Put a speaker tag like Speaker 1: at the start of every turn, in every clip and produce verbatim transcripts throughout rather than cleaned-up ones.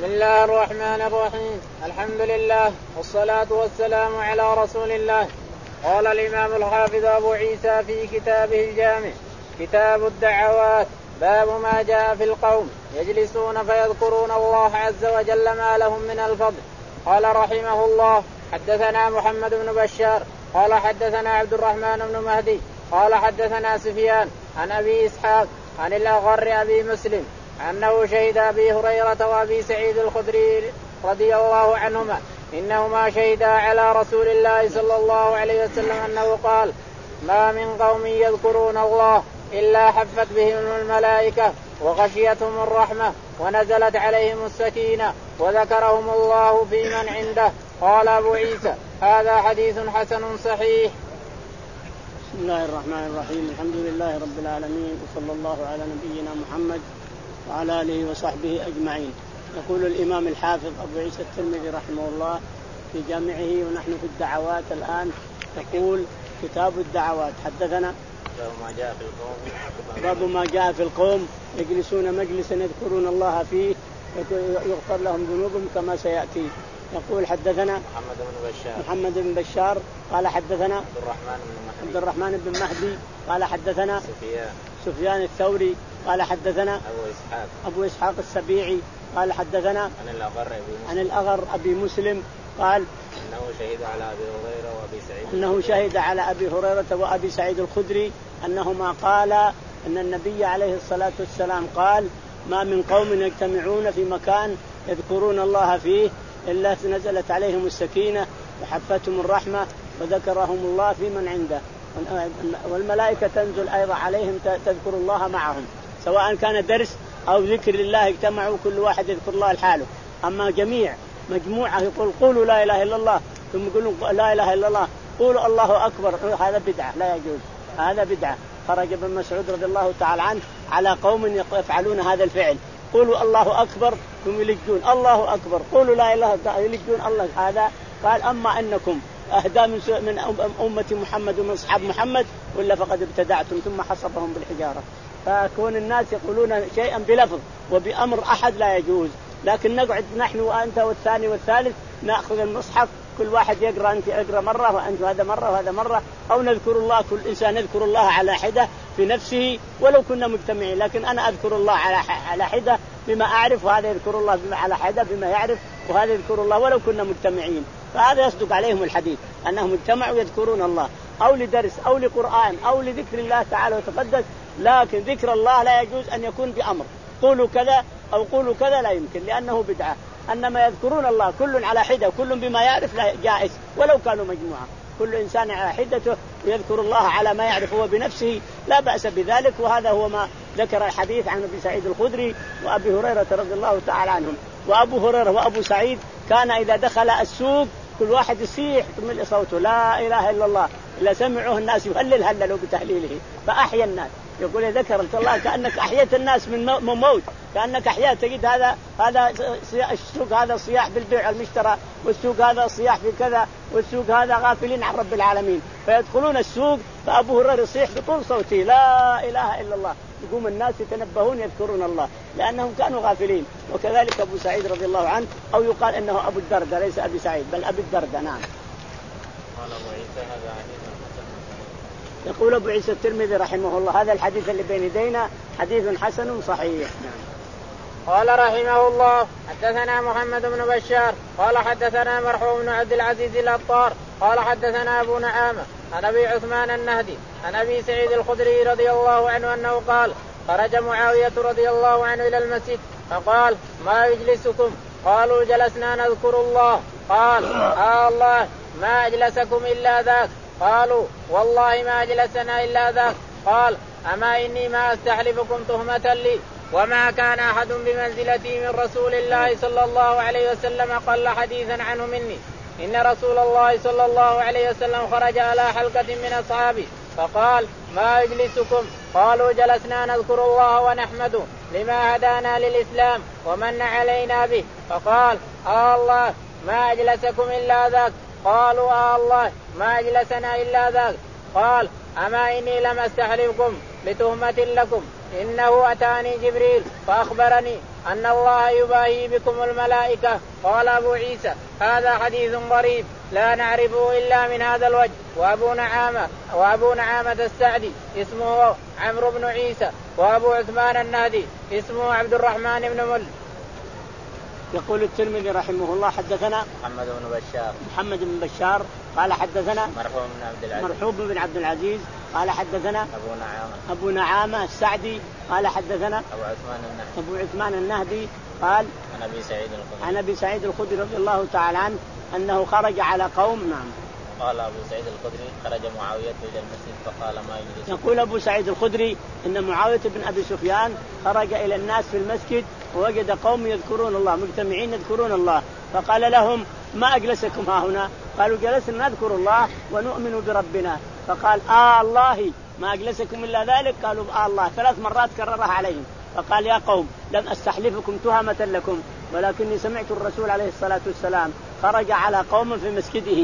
Speaker 1: بسم الله الرحمن الرحيم. الحمد لله والصلاة والسلام على رسول الله. قال الإمام الحافظ أبو عيسى في كتابه الجامع كتاب الدعوات باب ما جاء في القوم يجلسون فيذكرون الله عز وجل ما لهم من الفضل. قال رحمه الله حدثنا محمد بن بشار قال حدثنا عبد الرحمن بن مهدي قال حدثنا سفيان عن أبي إسحاق عن الأغر أبي مسلم أنه شهد أبي هريرة وأبي سعيد الخدري رضي الله عنهما إنهما شهدا على رسول الله صلى الله عليه وسلم أنه قال ما من قوم يذكرون الله إلا حفت بهم الملائكة وغشيتهم الرحمة ونزلت عليهم السكينة وذكرهم الله في من عنده. قال أبو عيسى هذا حديث حسن صحيح.
Speaker 2: بسم الله الرحمن الرحيم. الحمد لله رب العالمين وصلى الله على نبينا محمد وعلى آله وصحبه أجمعين. يقول الإمام الحافظ أبو عيسى الترمذي رحمه الله في جامعه ونحن في الدعوات الآن يقول كتاب الدعوات. حدثنا
Speaker 1: باب ما جاء في القوم
Speaker 2: باب ما جاء في القوم يجلسون مجلسا يذكرون الله فيه يغفر لهم ذنوبهم كما سيأتي. يقول حدثنا
Speaker 1: محمد بن بشار
Speaker 2: محمد بن بشار قال حدثنا
Speaker 1: عبد الرحمن بن مهدي
Speaker 2: عبد الرحمن بن مهدي قال حدثنا
Speaker 1: سفيان
Speaker 2: سفيان الثوري قال حدثنا
Speaker 1: أبو إسحاق
Speaker 2: أبو إسحاق السبيعي قال حدثنا
Speaker 1: عن الأغر أبي مسلم
Speaker 2: عن الأغر أبي مسلم قال
Speaker 1: أنه شهد على أبي هريرة وأبي سعيد
Speaker 2: أنه شهد على أبي هريرة وأبي سعيد الخدري أنهما قال أن النبي عليه الصلاة والسلام قال ما من قوم يجتمعون في مكان يذكرون الله فيه إلا نزلت عليهم السكينة وحفتهم الرحمة وذكرهم الله في من عنده والملائكة تنزل أيضا عليهم تذكر الله معهم سواء كان درس أو ذكر الله اجتمعوا كل واحد يذكر الله لحاله. أما جميع مجموعة يقول قولوا لا إله إلا الله ثم يقولوا لا إله إلا الله قولوا الله أكبر هذا بدعة لا يجوز هذا بدعة. خرج ابن مسعود رضي الله تعالى عنه على قوم يفعلون هذا الفعل قولوا الله أكبر ثم يلجون الله أكبر قولوا لا إله إلا الله يلجون الله هذا. قال أما أنكم أهدى من من أمة محمد ومن أصحاب محمد ولا فقد ابتدعتم ثم حصبهم بالحجارة. فكون الناس يقولون شيئا بلفظ وبأمر أحد لا يجوز. لكن نقعد نحن وأنت والثاني والثالث نأخذ المصحف كل واحد يقرأ أنت اقرأ مرة وأنت هذا مرة وهذا مرة أو نذكر الله كل إنسان يذكر الله على حدة في نفسه ولو كنا مجتمعين. لكن أنا أذكر الله على على حدة بما أعرف وهذا يذكر الله بما على حدة بما يعرف وهذا يذكر الله ولو كنا مجتمعين. فهذا يصدق عليهم الحديث أنهم اجتمعوا يذكرون الله أو لدرس أو لقرآن أو لذكر الله تعالى وتقدس. لكن ذكر الله لا يجوز أن يكون بأمر قولوا كذا أو قولوا كذا لا يمكن لأنه بدعة. أنما يذكرون الله كل على حدة كل بما يعرف لا جائز ولو كانوا مجموعة كل إنسان على حدته ويذكر الله على ما يعرف هو بنفسه لا بأس بذلك. وهذا هو ما ذكر الحديث عن أبي سعيد الخدري وأبي هريرة رضي الله تعالى عنهم. وأبو هريرة وأبو سعيد كان إذا دخل السوق كل واحد يصيح من صوته لا إله إلا الله إلا سمعوه الناس يهلل هللوا بتهليله فأحيا الناس. يقول ذكرت الله كأنك أحيت الناس من موت كأنك أحياء. تجد هذا هذا السوق هذا صياح بالبيع والمشترى والسوق هذا صياح في كذا والسوق هذا غافلين عن رب العالمين فيدخلون السوق فأبو هريرة يصيح بطول صوته لا إله إلا الله يقوم الناس يتنبهون يذكرون الله لأنهم كانوا غافلين. وكذلك أبو سعيد رضي الله عنه أو يقال إنه أبو الدرداء ليس أبي سعيد بل أبي الدرداء. نعم.
Speaker 1: قال أبو عيسى هذا حديث
Speaker 2: يقول أبو عيسى الترمذي رحمه الله هذا الحديث اللي بين يدينا حديث حسن صحيح. نعم.
Speaker 1: قال رحمه الله حدثنا محمد بن بشار قال حدثنا مرحوم بن عبد العزيز الأطار قال حدثنا أبو نعامة عن أبي عثمان النهدي عن أبي سعيد الخدري رضي الله عنه أنه قال خرج معاوية رضي الله عنه إلى المسجد فقال ما يجلسكم؟ قالوا جلسنا نذكر الله. قال آه الله ما أجلسكم إلا ذاك؟ قالوا والله ما أجلسنا إلا ذاك. قال أما إني ما أستحلفكم تهمة لي وما كان أحد بمنزلتي من رسول الله صلى الله عليه وسلم قل حديثا عنه مني. إن رسول الله صلى الله عليه وسلم خرج على حلقة من أصحابه فقال ما يجلسكم؟ قالوا جلسنا نذكر الله ونحمده لما هدانا للإسلام ومن علينا به. فقال آه الله ما أجلسكم إلا ذاك؟ قالوا آه الله ما أجلسنا إلا ذاك. قال أما إني لم أستحلفكم بتهمة لكم إنه أتاني جبريل فأخبرني أن الله يباهي بكم الملائكة. قال أبو عيسى هذا حديث غريب لا نعرفه إلا من هذا الوجه. وأبو نعامة وأبو نعامة السعدي اسمه عمرو بن عيسى، وأبو عثمان النهدي اسمه عبد الرحمن بن مل.
Speaker 2: يقول الترمذي رحمه الله حدثنا
Speaker 1: محمد بن بشار
Speaker 2: محمد بن بشار قال حدثنا
Speaker 1: مرحوم بن عبد العزيز
Speaker 2: مرحوم بن عبد العزيز قال حدثنا
Speaker 1: أبو نعامة
Speaker 2: أبو نعامة السعدي قال حدثنا
Speaker 1: أبو عثمان النهدي
Speaker 2: أبو عثمان النهدي قال
Speaker 1: عن أبي سعيد الخدري
Speaker 2: عن أبي سعيد الخدري رضي الله تعالى عنه أنه خرج على قوم. نعم.
Speaker 1: قال أبو سعيد الخدري خرج معاوية إلى المسجد فقال ما يجلس.
Speaker 2: يقول أبو سعيد الخدري أن معاوية بن أبي سفيان خرج إلى الناس في المسجد ووجد قوم يذكرون الله مجتمعين يذكرون الله فقال لهم ما أجلسكم ها هنا؟ قالوا جلسنا نذكر الله ونؤمن بربنا. فقال آه الله ما أجلسكم إلا ذلك؟ قالوا آه الله. ثلاث مرات كررها عليهم. فقال يا قوم لم أستحلفكم تهمة لكم ولكني سمعت الرسول عليه الصلاة والسلام خرج على قوم في مسجده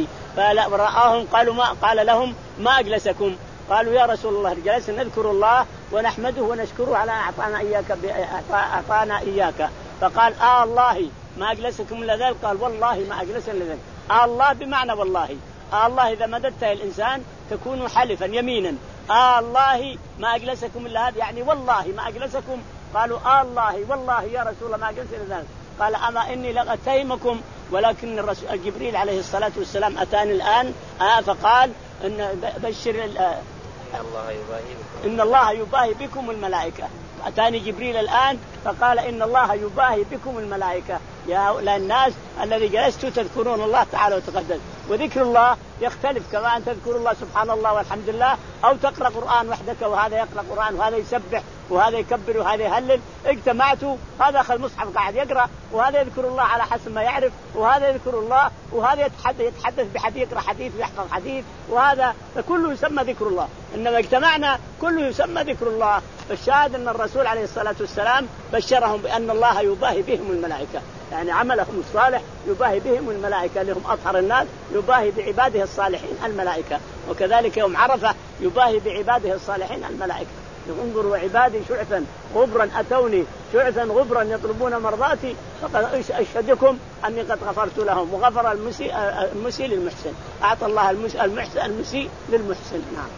Speaker 2: فرآهم قالوا ما قال لهم ما أجلسكم؟ قالوا يا رسول الله جلسنا نذكر الله ونحمده ونشكره على أعطانا إياك أعطانا إياك. فقال آه الله ما أجلسكم إلا ذلك؟ قال والله ما أجلسنا إلا ذلك. آه الله بمعنى والله. آه الله إذا مددته الإنسان تكون حلفا يمينا. آه الله ما أجلسكم إلا هذا يعني والله ما أجلسكم. قالوا آه الله والله يا رسول الله ما أجلسنا إلا ذلك. قال أما إني لأتهمكم ولكن الرسول جبريل عليه الصلاة والسلام أتاني الآن آه فقال إن بشر آه
Speaker 1: الله يباهي بكم.
Speaker 2: إن الله يباهي بكم الملائكة. أتاني جبريل الآن فقال إن الله يباهي بكم الملائكة يا هؤلاء الناس الذي جلستوا تذكرون الله تعالى وتقدس. وذكر الله يختلف كما أن تذكر الله سبحان الله والحمد لله أو تقرأ قرآن وحدك وهذا يقرأ قرآن وهذا يسبح وهذا يكبر وهذا يهلل. اجتمعتوا هذا أخذ المصحف قاعد يقرأ وهذا يذكر الله على حسب ما يعرف وهذا يذكر الله وهذا يتحدث, يتحدث بحديث يقرأ حديث ويحفظ حديث وهذا كله يسمى ذكر الله. إنما اجتمعنا كله يسمى ذكر الله. فالشاهد أن الرسول عليه الصلاة والسلام بشرهم بأن الله يباهي بهم الملائكة يعني عملهم الصالح يباهي بهم الملائكة لهم أطهر الناس يباهي بعباده الصالحين الملائكة. وكذلك يوم عرفة يباهي بعباده الصالحين الملائكة. انظروا عبادي شعثا غبرا أتوني شعثا غبرا يطلبون مرضاتي فقد أشهدكم أني قد غفرت لهم وغفر المسيء, المسيء للمحسن. أعطى الله المسيء, المسيء للمحسن. نعم.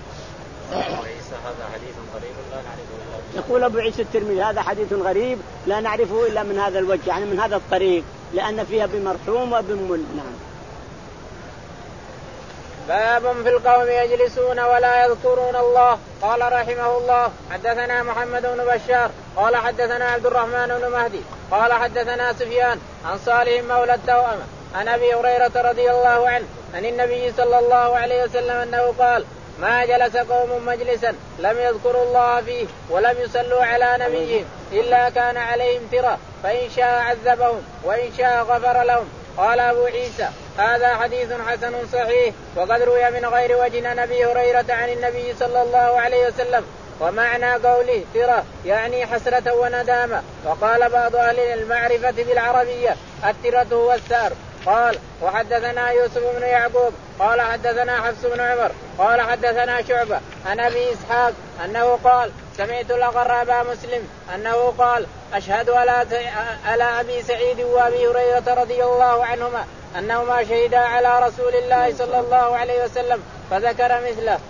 Speaker 1: هذا حديث غريب لا نعرفه.
Speaker 2: يقول أبو عيسى الترمذي هذا حديث غريب لا نعرفه إلا من هذا الوجه يعني من هذا الطريق لأن فيها بمرحوم وبمل. نعم.
Speaker 1: باب في القوم يجلسون ولا يذكرون الله. قال رحمه الله حدثنا محمد بن بشار قال حدثنا عبد الرحمن بن مهدي قال حدثنا سفيان عن صالح مولى التوأمة عن أبي هريرة رضي الله عنه عن النبي صلى الله عليه وسلم أنه قال ما جلس قوم مجلسا لم يذكروا الله فيه ولم يصلوا على نبيهم إلا كان عليهم ترى فإن شاء عذبهم وإن شاء غفر لهم. قال أبو عيسى هذا حديث حسن صحيح وقد روي من غير وجه عن أبي هريرة عن النبي صلى الله عليه وسلم. ومعنى قوله ترى يعني حسرة وندامة. وقال بعض أهل المعرفة بالعربية الترة هو السار. قال وحدثنا يوسف بن يعقوب قال حدثنا حفص بن عمر قال حدثنا شعبة عن أبي إسحاق أنه قال سمعت الأقرع أبا مسلم أنه قال أشهد على أبي سعيد وأبي هريرة رضي الله عنهما أنهما شهدا على رسول الله صلى الله عليه وسلم فذكر مثله.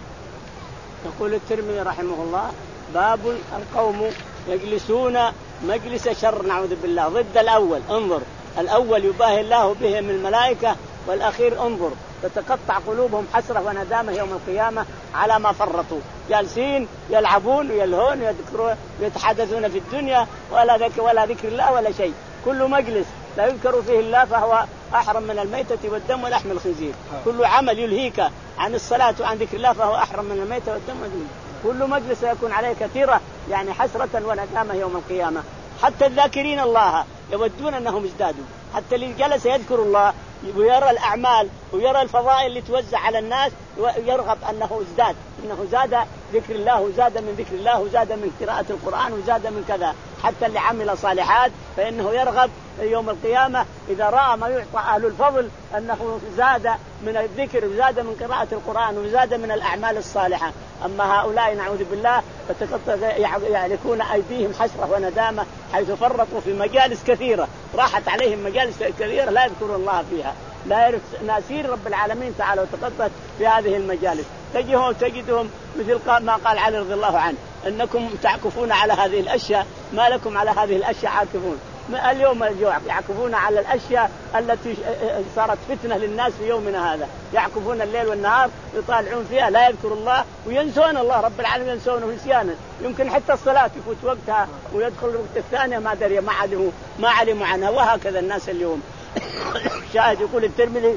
Speaker 2: يقول الترمذي رحمه الله باب القوم يجلسون مجلس شر نعوذ بالله ضد الأول. انظر الأول يباهي الله بهم الملائكة والأخير انظر تتقطع قلوبهم حسرة وندامة يوم القيامة على ما فرطوا جالسين يلعبون ويلهون ويذكرون ويتحدثون في الدنيا ولا ذكر ولا ذكر الله ولا شيء. كل مجلس لا يذكر فيه الله فهو أحرم من الميتة والدم ولحم الخنزير. كل عمل يلهيك عن الصلاة وعن ذكر الله فهو أحرم من الميتة والدم والخنزير. كل مجلس يكون عليه كثيرة يعني حسرة وندامة يوم القيامة. حتى الذاكرين الله يودون أنهم ازدادوا. حتى اللي جلس يذكر الله ويرى الأعمال ويرى الفضائل اللي توزع على الناس ويرغب أنه ازداد أنه زاد ذكر الله وزاد من ذكر الله وزاد من قراءة القرآن وزاد من كذا. حتى اللي عمل صالحات فإنه يرغب يوم القيامة إذا رأى ما يعطى أهل الفضل أنه زاد من الذكر وزاد من قراءة القرآن وزاد من الأعمال الصالحة. أما هؤلاء نعوذ بالله يعني يكون أيديهم حسرة وندامة حيث فرطوا في مجالس كثيرة، راحت عليهم مجالس كثيرة لا يذكرون الله فيها، لا ناسين رب العالمين تعالى وتقدس في هذه المجالس. تجدهم تجدهم مثل ما قال علي رضي الله عنه أنكم تعكفون على هذه الأشياء، ما لكم على هذه الأشياء عاكفون. اليوم يعكفون على الأشياء التي صارت فتنة للناس في يومنا هذا، يعكفون الليل والنهار يطالعون فيها لا يذكر الله وينسون الله رب العالمين، ينسونه نسيانا. يمكن حتى الصلاة يفوت وقتها ويدخل الوقت الثانية ما دري ما علموا ما علموا عنها. وهكذا الناس اليوم. شاهد يقول الترمذي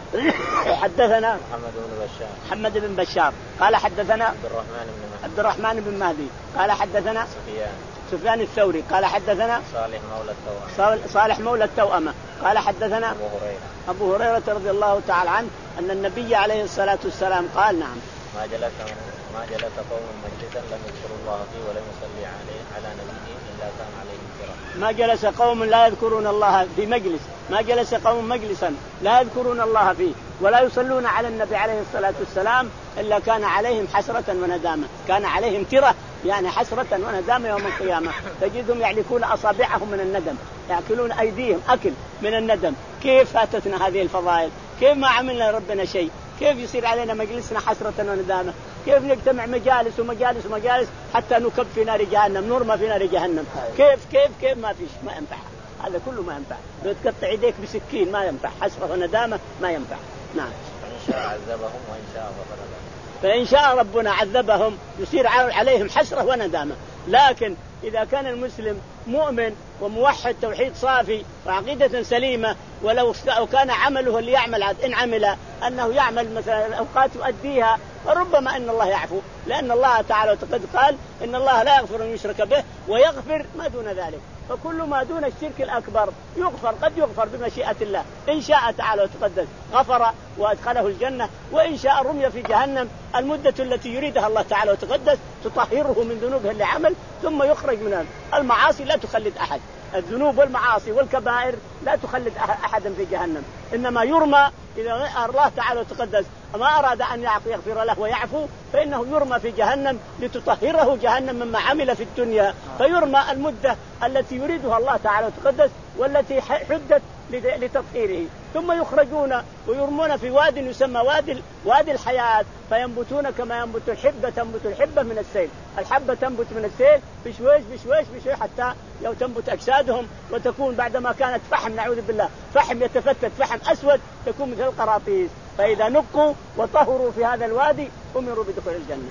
Speaker 2: حدثنا
Speaker 1: محمد بن بشار
Speaker 2: محمد بن بشار قال حدثنا
Speaker 1: عبد الرحمن بن مهدي
Speaker 2: عبد الرحمن بن مهدي قال حدثنا
Speaker 1: سفيان
Speaker 2: سفيان الثوري قال حدثنا
Speaker 1: صالح مولى التوأمة
Speaker 2: صالح مولى التوأمة قال حدثنا
Speaker 1: أبو هريرة
Speaker 2: أبو هريرة رضي الله تعالى عنه أن النبي عليه الصلاة والسلام قال نعم
Speaker 1: ما جلس ما جلس قوم مجلسا لم يذكروا الله فيه ولم يصلي عليه على نبيه إلا كان عليهم كرام.
Speaker 2: ما جلس قوم لا يذكرون الله في مجلس ما جلس قوم مجلسا لا يذكرون الله فيه ولا يصلون على النبي عليه الصلاة والسلام إلا كان عليهم حسرة وندامة. كان عليهم ترة يعني حسرة وندامة يوم القيامة. تجدهم يعلكون أصابعهم من الندم، يأكلون أيديهم أكل من الندم. كيف فاتتنا هذه الفضائل؟ كيف ما عملنا ربنا شيء؟ كيف يصير علينا مجلسنا حسرة وندامة؟ كيف نجتمع مجالس ومجالس ومجالس حتى نكب في نار جهنم، نرمى في نار جهنم؟ كيف كيف كيف ما فيش ما ينفع، هذا كله ما ينفع. لو تقطع يديك بسكين ما ينفع، حسرة وندامة ما ينفع. نعم.
Speaker 1: فإن شاء عذبهم وإن شاء غفر لهم.
Speaker 2: فإن شاء ربنا عذبهم يصير عليهم حسرة وندامة. لكن إذا كان المسلم مؤمن وموحد توحيد صافي وعقيدة سليمة، ولو كان عمله اللي يعمل إن عمل أنه يعمل مثلا الأوقات يؤديها فربما أن الله يعفو، لأن الله تعالى قد قال إن الله لا يغفر أن يشرك به ويغفر ما دون ذلك. فكل ما دون الشرك الأكبر يغفر، قد يغفر بمشيئة الله. إن شاء تعالى وتقدس غفر وأدخله الجنة، وإن شاء رمي في جهنم المدة التي يريدها الله تعالى وتقدس تطهره من ذنوبه اللي عمل ثم يخرج منها. المعاصي لا تخلد أحد، الذنوب والمعاصي والكبائر لا تخلد أحدا في جهنم، إنما يرمى إذا الله تعالى وتقدس ما أراد أن يغفر له ويعفو فإنه يرمى في جهنم لتطهره جهنم مما عمل في الدنيا، فيرمى المدة التي يريدها الله تعالى وتقدس والتي حدت لتطهيره، ثم يخرجون ويرمون في واد يسمى وادي وادي الحياة، فينبتون كما ينبت الحبة، تنبت الحبة من السيل، الحبة تنبت من السيل بشويش بشويش بشويش حتى لو تنبت أجسادهم وتكون بعدما كانت فحم، نعوذ بالله، فحم يتفتت فحم أسود تكون مثل القراطيس، فإذا نقوا وطهروا في هذا الوادي أمروا بدخول الجنة.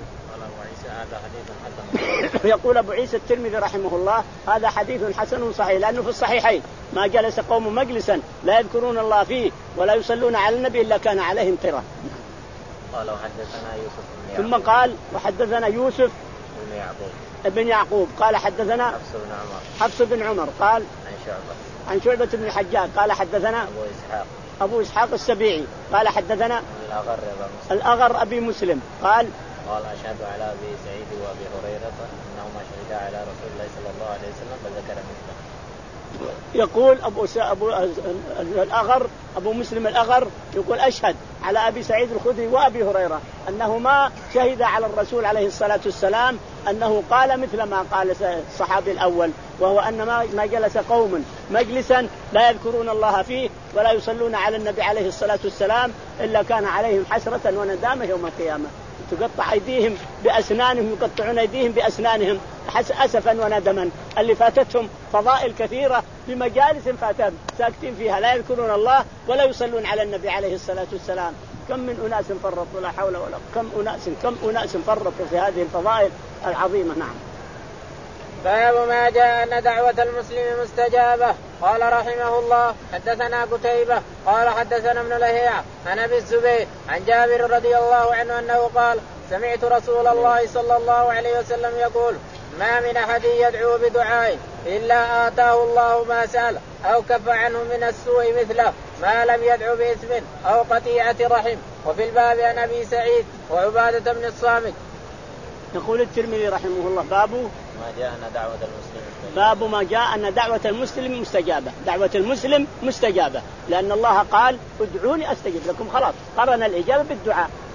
Speaker 2: يقول أبو عيسى الترمذي رحمه الله هذا حديث حسن صحيح، لأنه في الصحيحين ما جلس قوم مجلسا لا يذكرون الله فيه ولا يصلون على النبي إلا كان عليهم ترة.
Speaker 1: قال وحدثنا يوسف
Speaker 2: ثم قال وحدثنا يوسف
Speaker 1: بن يعقوب
Speaker 2: ابن يعقوب قال حدثنا
Speaker 1: حفص بن عمر
Speaker 2: حفص بن عمر قال
Speaker 1: عن شعبة
Speaker 2: عن شعبة بن الحجاج قال حدثنا
Speaker 1: أبو إسحاق
Speaker 2: أبو إسحاق السبيعي قال حدثنا
Speaker 1: الأغر
Speaker 2: الأغر أبي مسلم قال
Speaker 1: قال أشهد على أبي سعيد وأبي هريرة أنهما شهدا على رسول الله صلى الله عليه وسلم فذكر مثله.
Speaker 2: يقول أبو, أبو الأغر أبو مسلم الأغر يقول أشهد على أبي سعيد الخدري وأبي هريرة أنهما شهد على الرسول عليه الصلاة والسلام أنه قال مثل ما قال الصحابي الأول، وهو أن ما جلس قوم مجلسا لا يذكرون الله فيه ولا يصلون على النبي عليه الصلاة والسلام إلا كان عليهم حسرة وندامة يوم القيامة. تقطع أيديهم بأسنانهم، يقطعون أيديهم بأسنانهم أسفا وندما. اللي فاتتهم فضائل كثيرة بمجالس فاتهم ساكتين فيها لا يذكرون الله ولا يصلون على النبي عليه الصلاة والسلام. كم من أناس فرطوا لا حول ولا كم أناس كم أناس فرطوا في هذه الفضائل العظيمة. نعم.
Speaker 1: باب ما جاء أن دعوة المسلم مستجابة. قال رحمه الله حدثنا قتيبة قال حدثنا ابن لهيعة عن أبي الزبير عن جابر رضي الله عنه أنه قال سمعت رسول الله صلى الله عليه وسلم يقول ما من أحد يدعو بدعاء إلا آتاه الله ما سأل أو كف عنه من السوء مثله ما لم يدعو بإثم أو قطيعة رحم. وفي الباب عن أبي سعيد وعبادة بن الصامت.
Speaker 2: يقول الترمذي رحمه الله باب
Speaker 1: ما جاء أن دعوة المسلم
Speaker 2: باب ما جاء أن دعوة المسلم مستجابة. دعوة المسلم مستجابة لأن الله قال ادعوني أستجب لكم، خلاص قرن الإجابة بالدعاء،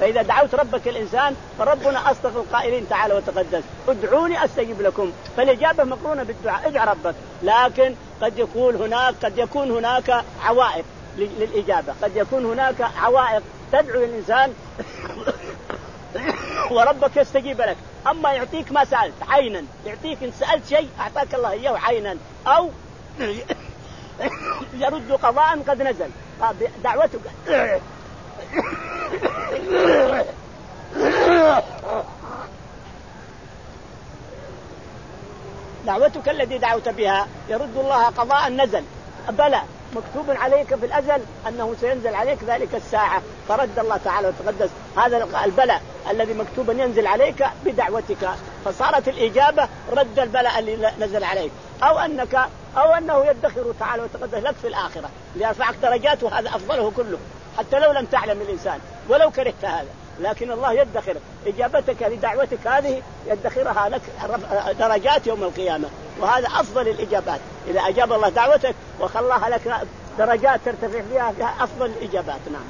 Speaker 2: فإذا دعوت ربك الإنسان فربنا أصدق القائلين تعالى وتقدس ادعوني أستجب لكم، فالإجابة مقرونة بالدعاء، ادع ربك. لكن قد يكون هناك قد يكون هناك عوائق للإجابة، قد يكون هناك عوائق تدعو الإنسان وربك يستجيب لك. أما يعطيك ما سألت عينا، يعطيك إن سألت شيء أعطاك الله إياه عينا، أو يرد قضاء قد نزل. دعوتك دعوتك الذي دعوت بها يرد الله قضاء نزل، بلى مكتوب عليك في الأزل أنه سينزل عليك ذلك الساعة، فرد الله تعالى وتقدس هذا البلاء الذي مكتوبا ينزل عليك بدعوتك، فصارت الإجابة رد البلاء اللي نزل عليك، أو أنك أو أنه يدخر تعالى وتقدس لك في الآخرة ليرفعك درجات، وهذا أفضله كله حتى لو لم تعلم الإنسان ولو كرهت هذا، لكن الله يدخر إجابتك لدعوتك هذه، يدخرها لك درجات يوم القيامة، وهذا أفضل الإجابات. إذا أجاب الله دعوتك وخلاها لك درجات ترتفع فيها أفضل الإجابات. نعم.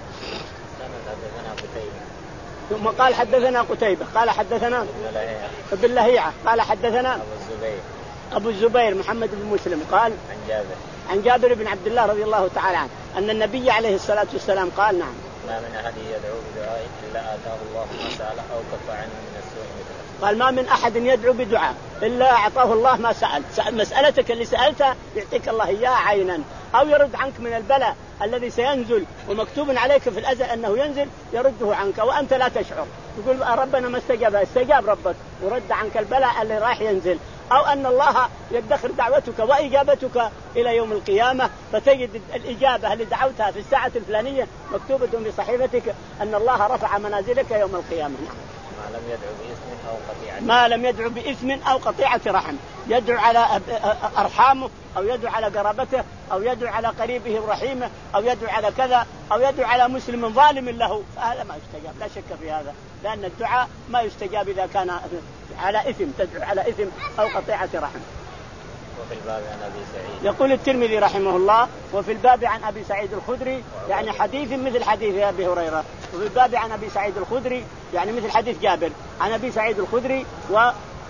Speaker 2: ثم قال حدثنا قتيبة قال حدثنا ابن لهيعة قال حدثنا
Speaker 1: أبو الزبير
Speaker 2: أبو الزبير محمد بن مسلم قال
Speaker 1: عن جابر
Speaker 2: عن جابر بن عبد الله رضي الله تعالى عنه أن النبي عليه الصلاة والسلام قال نعم
Speaker 1: ما من أحد يدعو بدعاء إلا آتاه الله ما سأل أو كف عنه من السوء مثله.
Speaker 2: قال ما من أحد يدعو بدعاء إلا أعطاه الله ما سأل، مسألتك اللي سألتها يعطيك الله إياها عينا، أو يرد عنك من البلاء الذي سينزل ومكتوب عليك في الأزل أنه ينزل يرده عنك وأنت لا تشعر، تقول ربنا ما استجاب، استجاب ربك ورد عنك البلاء اللي راح ينزل، أو أن الله يدخر دعوتك وإجابتك إلى يوم القيامة، فتجد الإجابة اللي دعوتها في الساعة الفلانية مكتوبة بصحيفتك أن الله رفع منازلك يوم القيامة.
Speaker 1: ما لم يدعو بإثم أو قطيعة
Speaker 2: ما لم يدعو بإثم أو قطيعة رحم، يدعو على أرحامه أو يدعو على قرابته أو يدعو على قريبه ورحيمه أو يدعو على كذا أو يدعو على مسلم ظالم له، فهذا ما يستجاب، لا شك في هذا، لأن الدعاء ما يستجاب إذا كان على إثم، تدعو على إثم أو قطيعة رحم.
Speaker 1: وفي الباب عن أبي سعيد
Speaker 2: يقول الترمذي رحمه الله وفي الباب عن أبي سعيد الخدري يعني حديث مثل حديث أبي هريرة، وفي الباب عن أبي سعيد الخدري يعني مثل حديث جابر عن أبي سعيد الخدري و...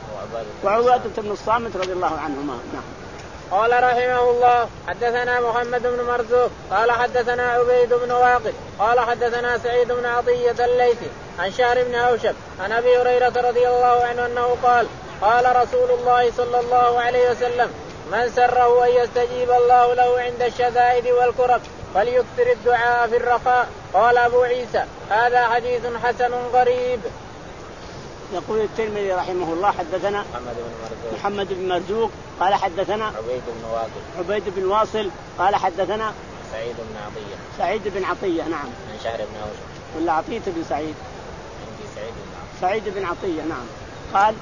Speaker 2: وعبادة بن الصامت رضي الله عنهما. نعم.
Speaker 1: قال رحمه الله حدثنا محمد بن مرزوق قال حدثنا عبيد بن واقد قال حدثنا سعيد بن عطية الليثي عن شهر بن هوشب عن أبي هريرة رضي الله عنه أنه قال قال رسول الله صلى الله عليه وسلم من سره أن يستجيب الله له عند الشدائد والكرب فليكثر الدعاء في الرخاء. قال أبو عيسى هذا حديث حسن غريب.
Speaker 2: يقول الترمذي رحمه الله حدثنا
Speaker 1: محمد بن مرزوق
Speaker 2: محمد بن مرزوق قال حدثنا
Speaker 1: عبيد بن واصل
Speaker 2: عبيد بن واصل قال حدثنا
Speaker 1: سعيد بن عطية
Speaker 2: سعيد بن عطية نعم
Speaker 1: عن شهر بن هوشب
Speaker 2: ولا عطية بن سعيد
Speaker 1: عندي سعيد بن عطية
Speaker 2: سعيد بن عطية نعم قال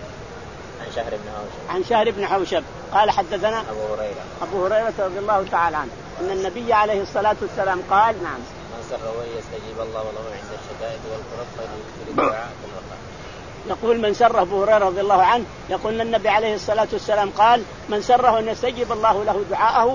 Speaker 1: عن شهر بن هوشب
Speaker 2: عن شهر بن حوشب قال حدثنا
Speaker 1: أبو هريرة
Speaker 2: أبو هريرة رضي الله تعالى عنه أن النبي عليه الصلاة والسلام قال نعم
Speaker 1: من سره أن يستجيب الله له عند الشدائد والكرب فليكثر الدعاء في الرخاء.
Speaker 2: يقول من سره أبو هريرة رضي الله عنه يقول النبي عليه الصلاة والسلام قال من سره أن يستجيب الله له دعاءه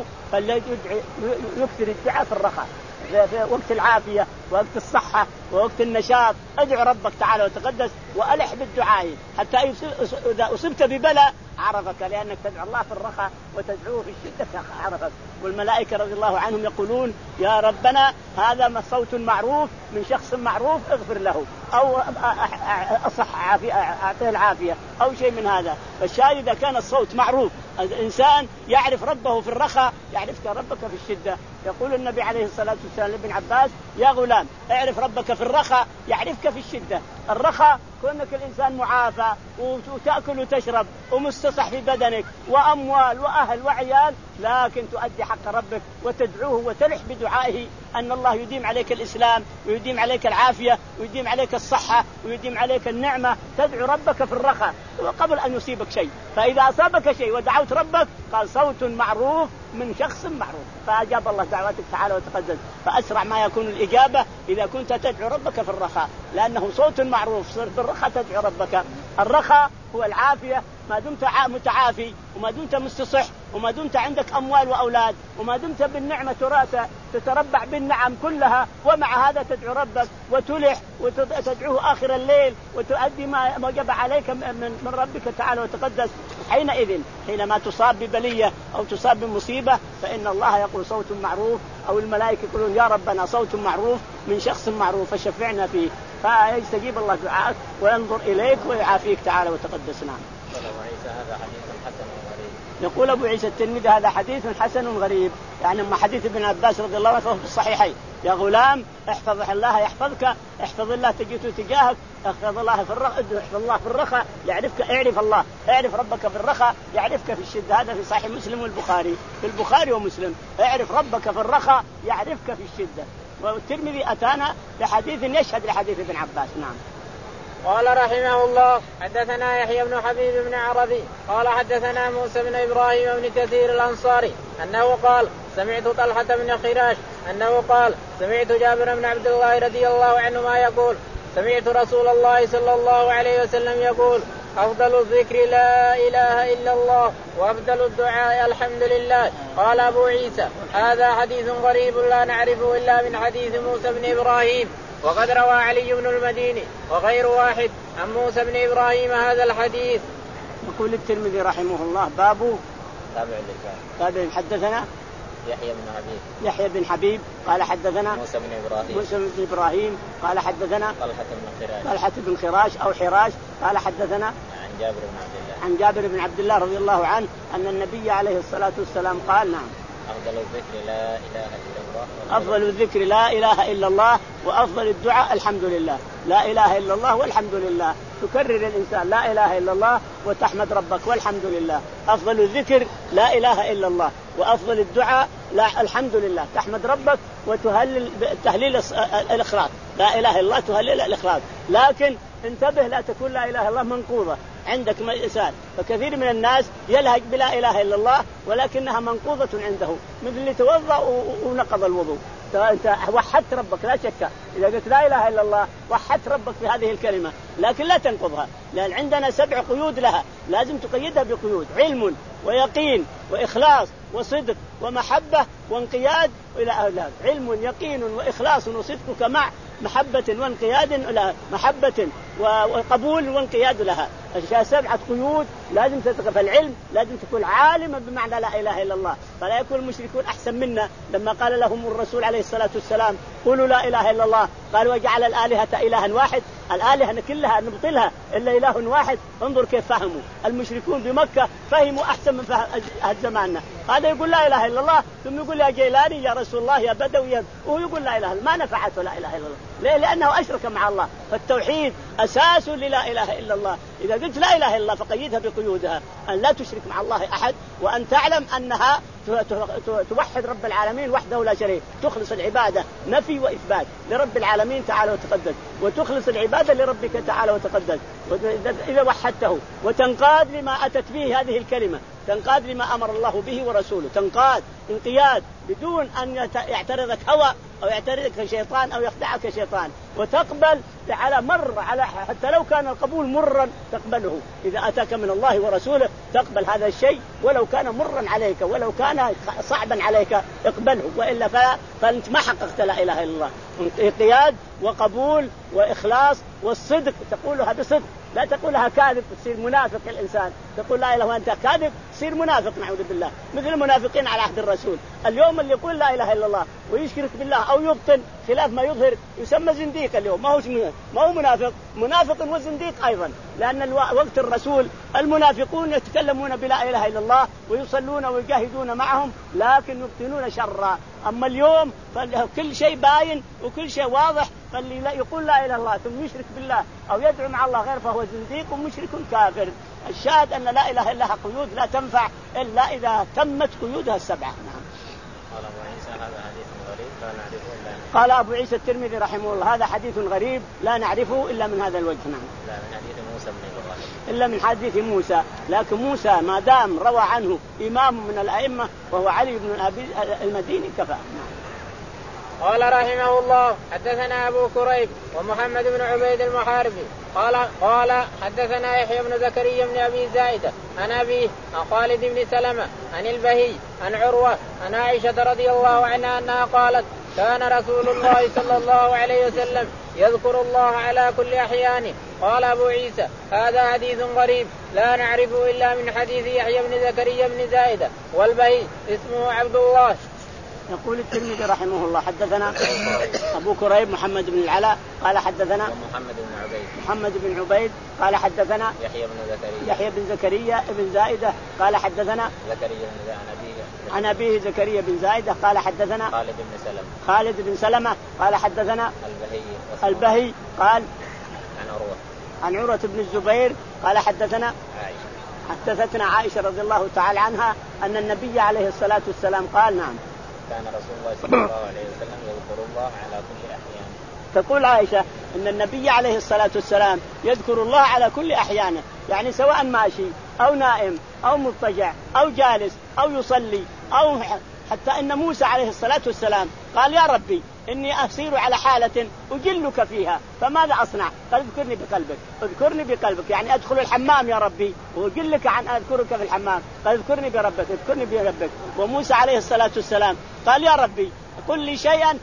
Speaker 2: فليكثر الدعاء في الرخاء، في وقت العافية ووقت الصحة ووقت النشاط ادعو ربك تعالى وتقدس وألح بالدعاء حتى إذا أصبت ببلاء عرفك، لأنك تدعو الله في الرخاء وتدعوه في الشدة عرفك. والملائكة رضي الله عنهم يقولون يا ربنا هذا صوت معروف من شخص معروف اغفر له أو أصح عافية أعطيه العافية أو شيء من هذا. فالشاهد إذا كان الصوت معروف الإنسان يعرف ربه في الرخاء يعرفك ربك في الشدة. يقول النبي عليه الصلاة والسلام لابن عباس يا غلام اعرف ربك في الرخاء يعرفك في الشدة. الرخاء كونك الإنسان معافى وتأكل وتشرب ومستصح في بدنك وأموال وأهل وعيال، لكن تؤدي حق ربك وتدعوه وتلح بدعائه أن الله يديم عليك الإسلام ويديم عليك العافية ويديم عليك الصحة ويديم عليك النعمة. تدعو ربك في الرخاء قبل أن يصيبك شيء، فإذا أصابك شيء ودعوت ربك قال صوت معروف من شخص معروف فأجاب الله دعواتك تعالى وتقدس. فأسرع ما يكون الإجابة إذا كنت تدعو ربك في الرخاء، لأنه صوت معروف. صرت في الرخاء تدعو ربك. الرخاء هو العافية، ما دمت متعافي وما دمت مستصح وما دمت عندك أموال وأولاد وما دمت بالنعمة تراسى تتربع بالنعم كلها، ومع هذا تدعو ربك وتلح وتدعوه آخر الليل وتؤدي ما وجب عليك من ربك تعالى وتقدس. حينئذ حينما تصاب ببلية أو تصاب بمصيبة فإن الله يقول صوت معروف، أو الملائكة يقولون يا ربنا صوت معروف من شخص معروف فشفعنا فيه، فيستجيب الله دعاءك وينظر إليك ويعافيك تعالى وتقدس. نعم. يقول أبو عيسى الترمذي هذا حديث حسن غريب، يعني ما حديث ابن عباس رضي الله عنه في الصحيحين: يا غلام احفظ الله يحفظك، احفظ الله تجده تجاهك، احفظ الله في الرخاء احفظ الله في الرخاء يعرفك، اعرف الله اعرف ربك في الرخاء يعرفك في الشدة. هذا في صحيح مسلم والبخاري، في البخاري ومسلم: اعرف ربك في الرخاء يعرفك في الشدة. والترمذي أتانا بحديث يشهد لحديث ابن عباس. نعم.
Speaker 1: قال رحمه الله: حدثنا يحيى بن حبيب بن عربي قال حدثنا موسى بن إبراهيم بن كثير الأنصاري أنه قال: سمعت طلحة بن خراش أنه قال: سمعت جابر بن عبد الله رضي الله عنهما يقول: سمعت رسول الله صلى الله عليه وسلم يقول: أفضل الذكر لا إله إلا الله، وأفضل الدعاء الحمد لله. قال أبو عيسى: هذا حديث غريب لا نعرفه إلا من حديث موسى بن إبراهيم. وقد روى علي بن المديني وغير واحد عن موسى بن إبراهيم هذا الحديث.
Speaker 2: يقول الترمذي رحمه الله: باب
Speaker 1: تابع
Speaker 2: حدثنا
Speaker 1: يحيى بن حبيب
Speaker 2: يحيى بن حبيب قال حدثنا
Speaker 1: موسى بن إبراهيم
Speaker 2: موسى بن إبراهيم قال حدثنا
Speaker 1: طلحة بن خراش
Speaker 2: طلحة بن خراش أو حراش قال حدثنا
Speaker 1: عن جابر بن عبد الله
Speaker 2: عن جابر بن عبد الله رضي الله عنه أن النبي عليه الصلاة والسلام قال: نعم،
Speaker 1: أفضل الذكر لا إله إلا الله
Speaker 2: أفضل الذكر لا إله إلا الله، وأفضل الدعاء الحمد لله. لا إله إلا الله والحمد لله، تكرر الإنسان لا إله إلا الله وتحمد ربك والحمد لله. أفضل الذكر لا إله إلا الله، وأفضل الدعاء لا الحمد لله، تحمد ربك وتهلل تهليل الإخراج. لا إله إلا الله تهلل الإخراج، لكن انتبه لا تكون لا إله إلا الله منقوضة عندك إنسان. فكثير من الناس يلهج بلا إله إلا الله ولكنها منقوضة عنده، مثل اللي توضأ ونقض الوضوء. أنت وحدت ربك لا شك، إذا قلت لا إله إلا الله وحدت ربك في هذه الكلمة، لكن لا تنقضها، لأن عندنا سبع قيود لها لازم تقيدها بقيود: علم ويقين وإخلاص وصدق ومحبة وانقياد إلى أولاد. علم يقين وإخلاص وصدقك مع محبة وانقياد إلى محبة وقبول وانقياد لها. أشياء سبعة قيود لازم تتقف. العلم لازم تكون عالما بمعنى لا إله إلا الله، فلا يكون المشركون أحسن منا. لما قال لهم الرسول عليه الصلاة والسلام: قولوا لا إله إلا الله، قالوا: وجعل الآلهة إلها واحد، الآلهة كلها نبطلها إلا إله واحد. انظر كيف فهموا المشركون بمكة، فهموا أحسن من فهم زماننا. هذا يقول لا إله إلا الله ثم يقول يا جيلاني يا رسول الله يا بدوي، وهو يقول لا إله، ما نفعته لا إله إلا الله. ليه؟ لأنه أشرك مع الله. فالتوحيد أساس للا إله إلا الله. إذا قلت لا إله إلا الله فقيدها بقيودها: أن لا تشرك مع الله أحد، وأن تعلم أنها توحد رب العالمين وحده لا شريك، تخلص العبادة نفي وإثبات لرب العالمين تعالى وتقدس، وتخلص العبادة لربك تعالى وتقدس. إذا وحدته وتنقاد لما أتت به هذه الكلمة، تنقاد لما أمر الله به ورسوله، تنقاد انقياد بدون أن يعترضك هوى أو يعترضك شيطان أو يخدعك شيطان، وتقبل على مر على حتى لو كان القبول مرا تقبله. إذا أتاك من الله ورسوله تقبل هذا الشيء ولو كان مرا عليك ولو كان صعبا عليك اقبله، وإلا فأنت ما حققت لا إله إلا الله. انقياد وقبول وإخلاص والصدق، تقولها بصدق لا تقولها كاذب تصير منافق. الإنسان تقول لا إله وأنت كاذب تصير منافق نعوذ بالله، مثل المنافقين على عهد الرسول. اليوم اللي يقول لا إله إلا الله ويشرك بالله أو يبطن خلاف ما يظهر يسمى زنديق. اليوم ما هو ما هو منافق، منافق وزنديق أيضا، لأن وقت الرسول المنافقون يتكلمون بلا إله إلا الله ويصلون ويجاهدون معهم لكن يبطنون شرا. أما اليوم فكل شيء باين وكل شيء واضح، فاللي يقول لا إله إلا الله ثم يشرك بالله أو يدعو مع الله غير فهو زنديق ومشرك كافر. الشاهد أن لا إله إلا الله قيود لا تنفع إلا إذا تمت قيودها السبعة. نعم.
Speaker 1: قال أبو عيسى هذا حديث غريب لا نعرفه إلا
Speaker 2: قال أبو عيسى الترمذي رحمه الله: هذا حديث غريب لا نعرفه إلا من هذا الوجه. نعم.
Speaker 1: لا من حديث موسى بن إبراهيم
Speaker 2: إلا من حديث موسى، لكن موسى ما دام روى عنه إمام من الأئمة وهو علي بن أبي المديني كفى. نعم.
Speaker 1: قال رحمه الله حدثنا أبو كريب ومحمد بن عبيد المحاربي قال قال حدثنا يحيى بن زكريا بن أبي زائدة عن أبيه عن خالد بن سلمة عن البهي عن عروة عن عائشة رضي الله عنها أنها قالت كان رسول الله صلى الله عليه وسلم يذكر الله على كل أحيانه. قال أبو عيسى هذا حديث غريب لا نعرفه إلا من حديث يحيى بن زكريا بن زائدة والبهي اسمه عبد الله.
Speaker 2: يقول الترمذي رحمه الله حدثنا أبو كريب محمد بن العلاء قال حدثنا
Speaker 1: محمد بن عبيد
Speaker 2: محمد بن عبيد قال حدثنا
Speaker 1: يحيى بن زكريا
Speaker 2: يحيى بن زكريا بن زائدة قال حدثنا
Speaker 1: زكريا بن زائدة
Speaker 2: عن أبيه زكريا بن زائدة قال حدثنا
Speaker 1: خالد بن سلمة
Speaker 2: خالد بن سلمة قال حدثنا
Speaker 1: البهي
Speaker 2: البهي قال
Speaker 1: عن عروة
Speaker 2: عن عروة بن الزبير قال حدثنا
Speaker 1: عائشة
Speaker 2: حدثتنا عائشة رضي الله تعالى عنها أن النبي عليه الصلاة والسلام قال نعم
Speaker 1: كان رسول الله صلى الله عليه وسلم يذكر الله على كل أحيانه.
Speaker 2: تقول عائشة أن النبي عليه الصلاة والسلام يذكر الله على كل أحيانه يعني سواء ماشي أو نائم أو مضطجع أو جالس أو يصلي أو حتى أن موسى عليه الصلاة والسلام قال يا ربي إني أسير على حالة أجلك فيها فماذا أصنع؟ قال اذكرني بقلبك اذكرني بقلبك يعني أدخل الحمام يا ربي وأجلك عن أذكرك في الحمام قال اذكرني بربك اذكرني بربك. وموسى عليه الصلاة والسلام قال يا ربي قل لي شيئا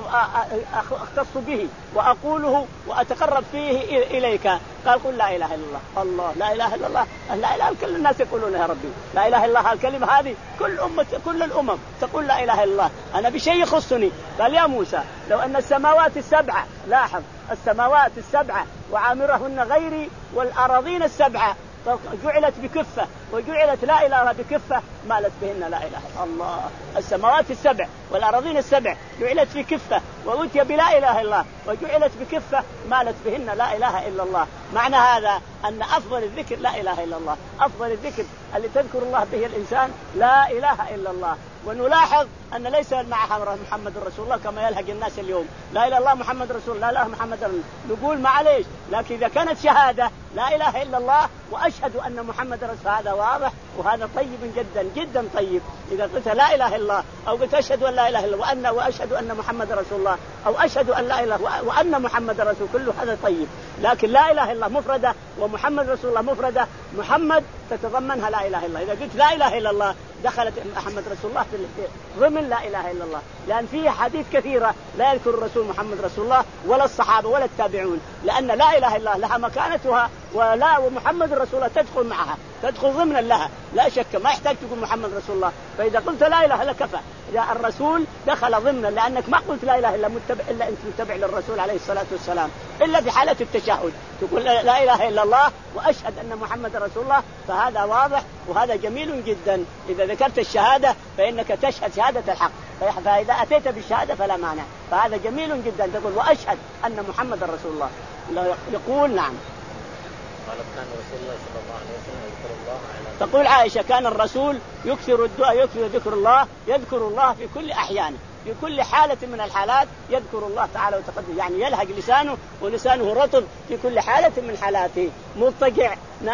Speaker 2: أختص به وأقوله وأتقرب فيه إليك. قال قل لا إله إلا الله. الله لا إله إلا الله لا إله كل الناس يقولون يا ربي لا إله إلا الله. الكلمة هذه كل أمة كل الأمم تقول لا إله إلا الله. أنا بشيء يخصني. قال يا موسى لو أن السماوات السبعة لاحظ السماوات السبعة وعامرهن غيري والأراضين السبعة جعلت بكفة وجعلت لا إله بكفة مالت بهن لا إله إلا الله. السماوات السبع والأراضين السبع جعلت في كفة وأتي بلا إله إلا الله وجعلت بكفة مالت بهن لا إله إلا الله. معنى هذا أن أفضل الذكر لا إله إلا الله. أفضل الذكر اللي تذكر الله به الإنسان لا إله إلا الله. ونلاحظ أن ليس معها محمد رسول الله كما يلحق الناس اليوم لا إله إلا الله محمد رسول الله لا محمد رسول الله. نقول معليش لكن إذا كانت شهادة لا إله إلا الله وأشهد أن محمد رسول هذا واضح وهذا طيب جدا جدا طيب. إذا قلت لا إله إلا الله أو قلت أشهد أن لا إله إلا وأن وأشهد أن محمد رسول الله أو أشهد أن لا إله وأن محمد رسول كله هذا طيب. لكن لا إله إلا الله مفردة ومحمد رسول الله مفردة. محمد تتضمنها لا إله إلا الله. إذا قلت لا إله إلا الله دخلت محمد رسول الله في ضمن لا إله إلا الله لأن فيه حديث كثيرة لا يذكر الرسول محمد رسول الله ولا الصحابة ولا التابعون لأن لا إله إلا الله لها مكانتها ولا ومحمد رسول الله تدخل معها تدخل ضمن لها لا شك ما يحتاج تقول محمد رسول الله. فإذا قلت لا إله إلا كفى إذا الرسول دخل ضمن لأنك ما قلت لا إله إلا متبع إلا أنت متبع للرسول عليه الصلاة والسلام إلا في حالة التشهد تقول لا إله إلا الله وأشهد أن محمد رسول الله فهذا واضح وهذا جميل جدا. إذا ذكرت الشهادة فإنك تشهد شهادة الحق فإذا أتيت بالشهادة فلا مانع فهذا جميل جدا تقول وأشهد أن محمد رسول الله. يقول نعم
Speaker 1: كان رسول الله صلى الله عليه وسلم يذكر الله على
Speaker 2: تقول عائشة كان الرسول يكثر الدعاء يكثر ذكر الله يذكر الله في كل أحيانه في كل حالة من الحالات يذكر الله تعالى وتقدم يعني يلهج لسانه ولسانه رطب في كل حالة من حالاته مضطجع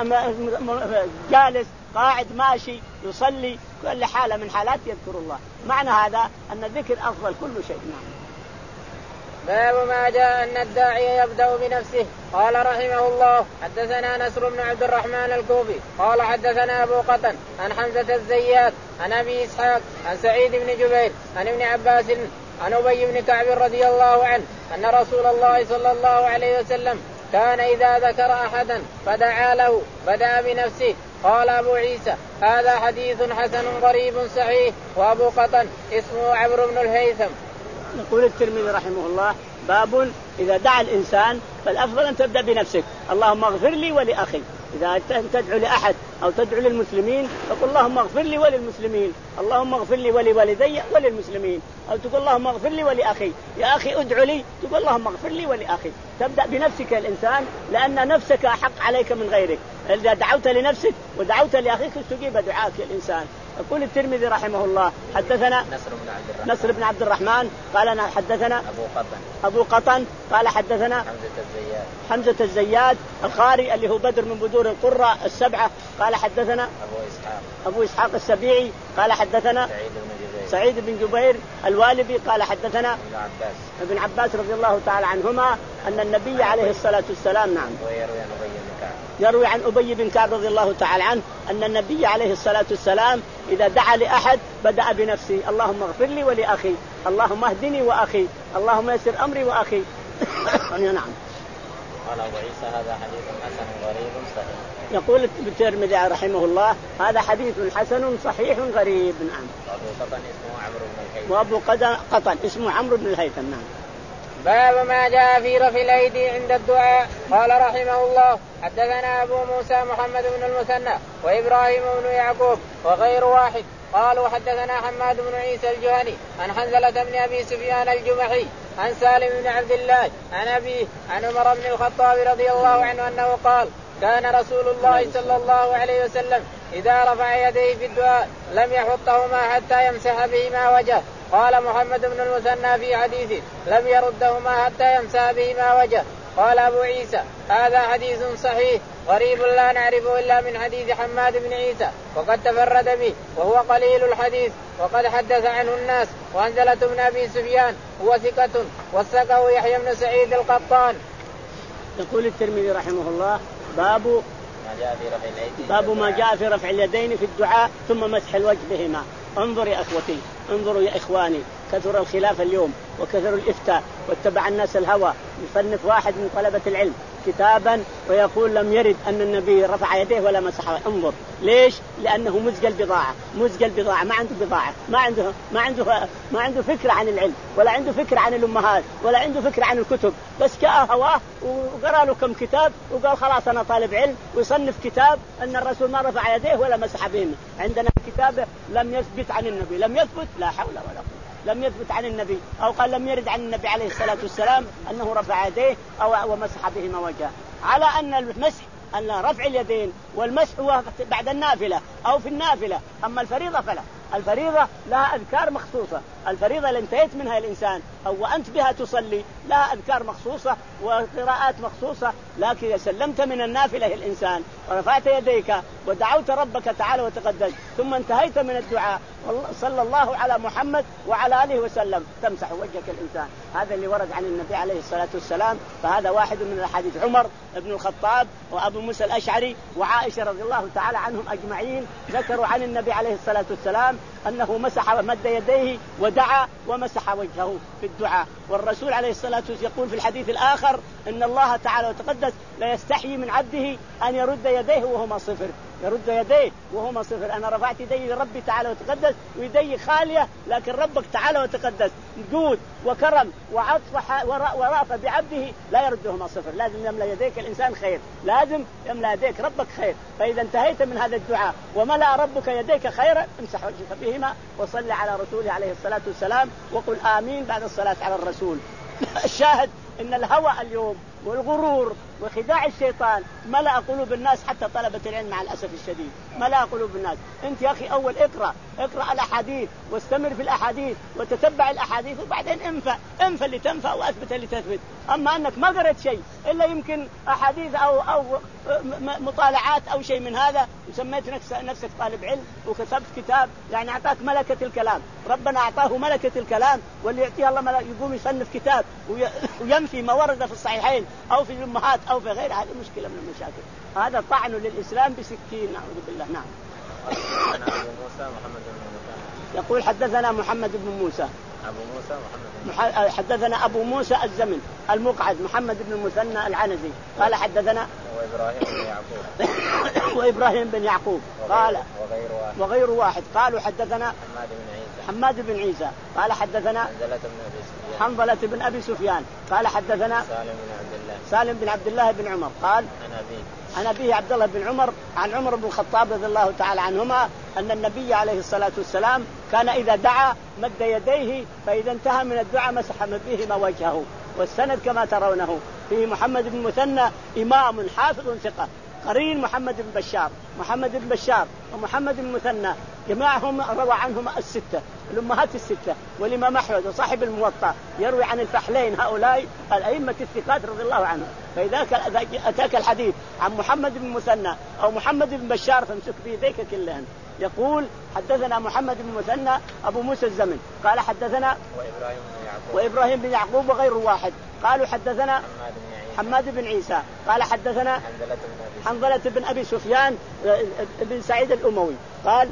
Speaker 2: جالس قاعد ماشي يصلي كل حالة من حالات يذكر الله. معنى هذا أن الذكر أفضل كل شيء. نعم.
Speaker 1: باب ما جاء أن الداعي يبدأ بنفسه. قال رحمه الله حدثنا نصر بن عبد الرحمن الكوفي قال حدثنا أبو قطن عن حمزة الزيات عن أبي إسحاق عن سعيد بن جبير عن ابن عباس عن أبي بن كعب رضي الله عنه أن رسول الله صلى الله عليه وسلم كان إذا ذكر أحدا فدعا له بدأ بنفسه. قال أبو عيسى هذا حديث حسن غريب صحيح. وأبو قطن اسمه عمرو بن الهيثم.
Speaker 2: يقول الترمذي رحمه الله باب إذا دعا الإنسان فالأفضل أن تبدأ بنفسك. اللهم اغفر لي ولأخي. إذا تدعو لأحد أو تدعو للمسلمين فقل اللهم اغفر لي وللمسلمين اللهم اغفر لي ولوالدي وللمسلمين أو تقول اللهم اغفر لي ولأخي يا أخي ادعو لي تقول اللهم اغفر لي ولأخي. تبدأ بنفسك الإنسان لأن نفسك أحق عليك من غيرك. إذا دعوت لنفسك ودعوت لأخيك استجيب دعاك الإنسان. يقول الترمذي رحمه الله حدثنا
Speaker 1: نصر بن عبد الرحمن,
Speaker 2: نصر بن عبد الرحمن قال أنا حدثنا
Speaker 1: أبو قطن
Speaker 2: أبو قطن قال حدثنا
Speaker 1: حمزة الزيات
Speaker 2: حمزة الزيات الخاري اللي هو بدر من بدور القرى السبعة قال حدثنا
Speaker 1: أبو إسحاق
Speaker 2: أبو إسحاق السبيعي قال حدثنا
Speaker 1: سعيد بن جبير
Speaker 2: سعيد بن جبير الوالبي قال حدثنا
Speaker 1: ابن عباس
Speaker 2: ابن عباس رضي الله تعالى عنهما أن النبي عليه الصلاة والسلام نعم يروي عن أبي بن كعب رضي الله تعالى عنه أن النبي عليه الصلاة والسلام إذا دعا لأحد بدأ بنفسه اللهم اغفر لي ولأخي اللهم اهدني وأخي اللهم يسر أمري وأخي. نعم.
Speaker 1: قال أبو عيسى هذا حديث حسن غريب صحيح.
Speaker 2: يقول الترمذي رحمه الله هذا حديث حسن صحيح غريب. نعم.
Speaker 1: وأبو قطن اسمه عمرو بن الهيثم.
Speaker 2: وأبو قطن اسمه عمرو بن الهيثم. نعم.
Speaker 1: باب ما جاء في رفع الأيدي عند الدعاء. قال رحمه الله حدثنا أبو موسى محمد بن المثنى وإبراهيم بن يعقوب وغير واحد قالوا حدثنا حماد بن عيسى الجهني عن حنزلة بن أبي سفيان الجمحي عن سالم بن عبد الله عن أبيه عن عمر بن الخطاب رضي الله عنه أنه قال كان رسول الله صلى الله عليه وسلم إذا رفع يديه في الدعاء لم يحطهما حتى يمسح بهما وجهه. قال محمد بن المثنى في حديثه لم يردهما حتى يمسح بهما وجهه. قال أبو عيسى هذا حديث صحيح غريب لا نعرفه إلا من حديث حماد بن عيسى وقد تفرد به وهو قليل الحديث وقد حدث عنه الناس. وحنزلة بن أبي سفيان هو ثقة وثقه يحيى بن سعيد القطان.
Speaker 2: يقول الترمذي رحمه الله باب
Speaker 1: ما جاء في رفع اليدين
Speaker 2: باب ما جاء في رفع اليدين في الدعاء ثم مسح الوجه بهما. انظر يا اخوتي انظروا يا اخواني كثر الخلاف اليوم وكثر الافتاء واتبع الناس الهوى. يصنف واحد من طلبة العلم كتابا ويقول لم يرد أن النبي رفع يديه ولا مسحه. انظر ليش؟ لأنه مزج البضاعة مزج البضاعة ما عنده بضاعة ما عنده ما عنده ما عنده فكرة عن العلم ولا عنده فكرة عن الأمهات ولا عنده فكرة عن الكتب بس جاء هواه وقرأ له كم كتاب وقال خلاص أنا طالب علم ويصنف كتاب أن الرسول ما رفع يديه ولا مسح بهما. عندنا كتابه لم يثبت عن النبي لم يثبت لا حول ولا قوة لم يثبت عن النبي أو قال لم يرد عن النبي عليه الصلاة والسلام أنه رفع يديه أو ومسح بهما وجهه. على أن المسح أن رفع اليدين والمسح هو بعد النافلة أو في النافلة أما الفريضة فلا. الفريضة لها أذكار مخصوصة. الفريضة اللي انتهيت منها الإنسان أو وأنت بها تصلي لها أذكار مخصوصة وقراءات مخصوصة. لكن إذا سلمت من النافلة الإنسان ورفعت يديك ودعوت ربك تعالى وتقدس ثم انتهيت من الدعاء صلى الله على محمد وعلى آله وسلم تمسح وجهك الإنسان. هذا اللي ورد عن النبي عليه الصلاة والسلام. فهذا واحد من الحديث. عمر بن الخطاب وأبو موسى الأشعري وعائشة رضي الله تعالى عنهم أجمعين ذكروا عن النبي عليه الصلاة والسلام أنه مسح ومد يديه ودعا ومسح وجهه في الدعاء. والرسول عليه الصلاة والسلام يقول في الحديث الآخر إن الله تعالى وتقدس لا يستحيي من عبده أن يرد يديه وهما صفر. يرد يديه وهما صفر. أنا رفعت يدي لربي تعالى وتقدس ويدي خالية لكن ربك تعالى وتقدس جود وكرم وعطف ورأفة بعبده لا يردهما صفر. لازم يملأ يديك الإنسان خير لازم يملأ يديك ربك خير. فإذا انتهيت من هذا الدعاء وملأ ربك يديك خيرا امسح وجهك بهما وصل على رسوله عليه الصلاة والسلام وقل آمين بعد الصلاة على الرسول. الشاهد إن الهوى اليوم والغرور وخداع الشيطان ملأ قلوب الناس حتى طلبة العلم مع الأسف الشديد ملأ قلوب الناس. أنت يا أخي أول اقرأ اقرأ الأحاديث واستمر في الأحاديث وتتبع الأحاديث وبعدين انفع انفع اللي تنفع وأثبت اللي تثبت. أما أنك ما قرأت شيء إلا يمكن أحاديث أو أو مطالعات أو شيء من هذا وسميت نفسك طالب علم وكتبت كتاب يعني أعطاك ملكة الكلام. ربنا أعطاه ملكة الكلام واللي يعطيها الله ملك يقوم يصنف كتاب وينفي ما ورد في الصحيحين أو في الأمهات أو في غير. هذه مشكلة من المشاكل. هذا طعن للإسلام بسكين نعوذ بالله. نعم. يقول حدثنا محمد بن موسى
Speaker 1: أبو موسى محمد
Speaker 2: حدثنا أبو موسى الزمن المقعد محمد بن المثنى العنزي قال حدثنا
Speaker 1: وإبراهيم بن يعقوب
Speaker 2: وإبراهيم بن يعقوب قال
Speaker 1: وغير واحد,
Speaker 2: وغير واحد قالوا حدثنا
Speaker 1: حماد بن عيسى
Speaker 2: حماد بن عيسى قال حدثنا
Speaker 1: حنظلة بن أبي سفيان
Speaker 2: حنظلة بن أبي سفيان قال حدثنا
Speaker 1: سالم بن عبد الله
Speaker 2: سالم بن عبد الله بن عمر قال
Speaker 1: عن أبيه
Speaker 2: عن أبيه عبد الله بن عمر عن عمر بن الخطاب رضي الله تعالى عنهما أن النبي عليه الصلاة والسلام كان إذا دعا مد يديه فإذا انتهى من الدعاء مسح بهما وجهه. والسند كما ترونه فيه محمد بن مثنى إمام حافظ ثقة قرين محمد بن بشار محمد بن بشار ومحمد بن مثنى جماعهم روى عنهم الستة الأمهات الستة والإمام أحمد وصاحب الموطأ يروي عن الفحلين هؤلاء الأئمة الثقات رضي الله عنهم. فإذا أتاك الحديث عن محمد بن مثنى أو محمد بن بشار فامسك بيديك كلهن يقول حدثنا محمد بن مثنى أبو موسى الزمن قال حدثنا
Speaker 1: وإبراهيم بن يعقوب,
Speaker 2: وإبراهيم بن يعقوب وغير واحد قالوا حدثنا حماد بن عيسى قال حدثنا حنظلة بن أبي سفيان بن سعيد الأموي قال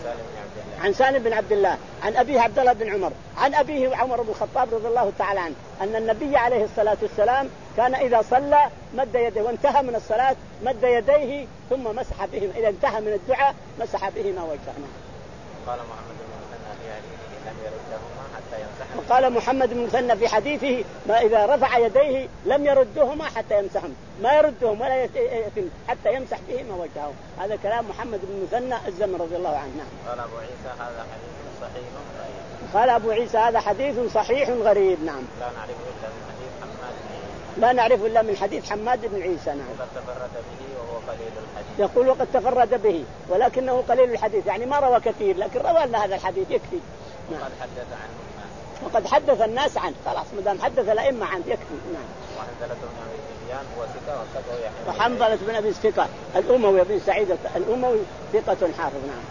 Speaker 2: عن سالم بن عبد الله عن أبيه عبد الله بن عمر عن أبيه عمر بن الخطاب رضي الله تعالى عنه أن النبي عليه الصلاة والسلام كان إذا صلى مد يديه وانتهى من الصلاة مد يديه ثم مسح بهما، إذا انتهى من الدعاء مسح بهما وجهه.
Speaker 1: قال محمد بن مثنى في حديثه لم يردهما حتى يمسحهما.
Speaker 2: وقال محمد بن مثنى في حديثه ما إذا رفع يديه لم يردهما حتى يمسحهم، ما يردهم ولا يتم حتى يمسح بهما وجهه. هذا كلام محمد بن مثنى الزمن رضي الله عنه.
Speaker 1: قال أبو عيسى هذا حديث صحيح غريب.
Speaker 2: قال أبو عيسى هذا حديث صحيح غريب. نعم.
Speaker 1: لا نعرف إلا من حديث حماد بن عيسى.
Speaker 2: لا نعرف إلا من حديث حماد بن عيسى. نعم.
Speaker 1: وقد تفرد به وهو قليل الحديث.
Speaker 2: يقول وقد تفرد به ولكنه قليل الحديث، يعني ما روى كثير لكن روى لنا هذا الحديث يكفي.
Speaker 1: نعم. وقد حدث عنه الناس.
Speaker 2: وقد حدث الناس عنه، خلاص ما دام حدث الأئمة عنه يكفي. نعم.
Speaker 1: وحنظلة بن أبي سفيان هو ثقة وثقه يحيى.
Speaker 2: وحنظلة بن أبي ثقة الأموي بن سعيد الأموي ثقة حافظ. نعم.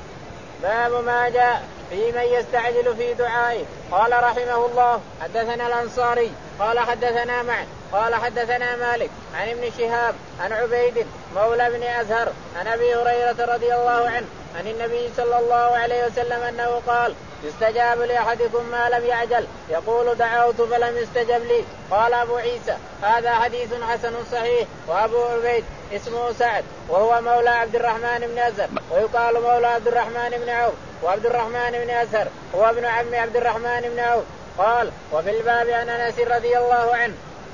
Speaker 1: باب ما جاء في من يستعجل في دعائه. قال رحمه الله حدثنا الأنصاري قال حدثنا معن قال حدثنا مالك عن ابن شهاب عن عبيد مولى بن أزهر عن أبي هريرة رضي الله عنه عن النبي صلى الله عليه وسلم أنه قال يستجاب لأحدكم ما لم يعجل يقول دعوت فلم يستجب لي. قال أبو عيسى هذا حديث حسن صحيح. وأبو عبيد اسمه سعد وهو مولى عبد الرحمن بن أزهر ويقال مولى عبد الرحمن بن عوف، وعبد الرحمن بن أزهر هو ابن عم عبد الرحمن بن عوف. قال وفي الباب عن أنس رضي الله عنه.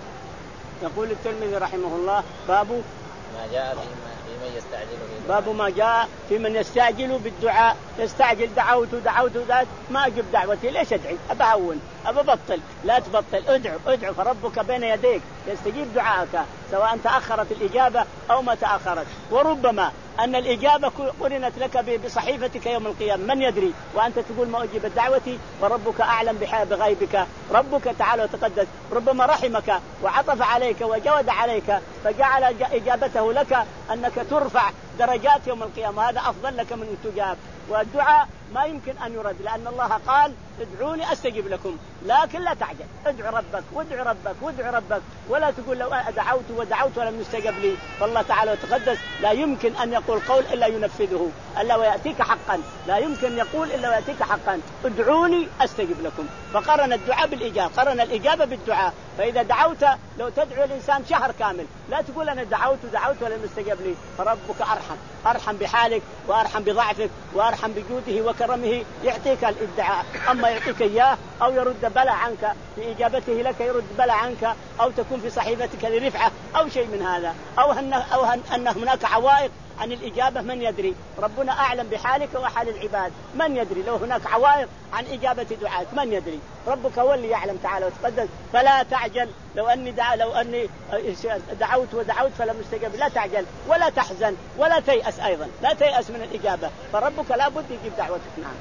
Speaker 2: يقول الترمذي رحمه الله باب
Speaker 1: ما جاء في من يستعجل
Speaker 2: باب ما جاء في من يستعجل بالدعاء. يستعجل دعوت دعوت ذات ما أجب دعوتي ليش أدعي أبهون أببطل. لا تبطل، ادعو ادعو فربك بين يديك يستجيب دعاءك سواء تأخرت الإجابة أو ما تأخرت. وربما أن الإجابة قرنت لك بصحيفتك يوم القيامة من يدري، وأنت تقول ما أجيب دعوتي وربك أعلم بغيبك. ربك تعالى وتقدس ربما رحمك وعطف عليك وجود عليك فجعل إجابته لك أنك ترفع درجات يوم القيامة، هذا أفضل لك من أن تجاب. والدعاء ما يمكن أن يرد لأن الله قال ادعوني أستجب لكم، لكن لا تعجل، ادعو ربك وادعو ربك وادعو ربك ولا تقول لو دعوت ودعوت ولم يستجب لي. فالله تعالى وتقدس لا يمكن أن يقول قول إلا ينفذه إلا ويأتيك حقا، لا يمكن يقول إلا ويأتيك حقا. ادعوني أستجب لكم، فقرن الدعاء بالإجابة، قرن الإجابة بالدعاء. فإذا دعوت لو تدعو الإنسان شهر كامل لا تقول أنا دعوت ودعوت ولم يستجب لي، فربك أرحم أرحم بحالك وأرحم بضعفك وأرحم بجوده وكرمه يعطيك الادعاء. أما يعطيك إياه أو يرد بلا عنك في إجابته لك يرد بلا عنك أو تكون في صحيفتك لرفعة أو شيء من هذا أو أن أو أن هناك عوائق عن الإجابة من يدري. ربنا أعلم بحالك وحال العباد، من يدري لو هناك عوائق عن إجابة دعائك من يدري. ربك هو اللي يعلم تعالى وتقدس. فلا تعجل لو أني دع لو أني دعوت ودعوت فلم يستجب، لا تعجل ولا تحزن ولا تيأس أيضا، لا تيأس من الإجابة فربك لا بد يجيب دعوتك. نعم.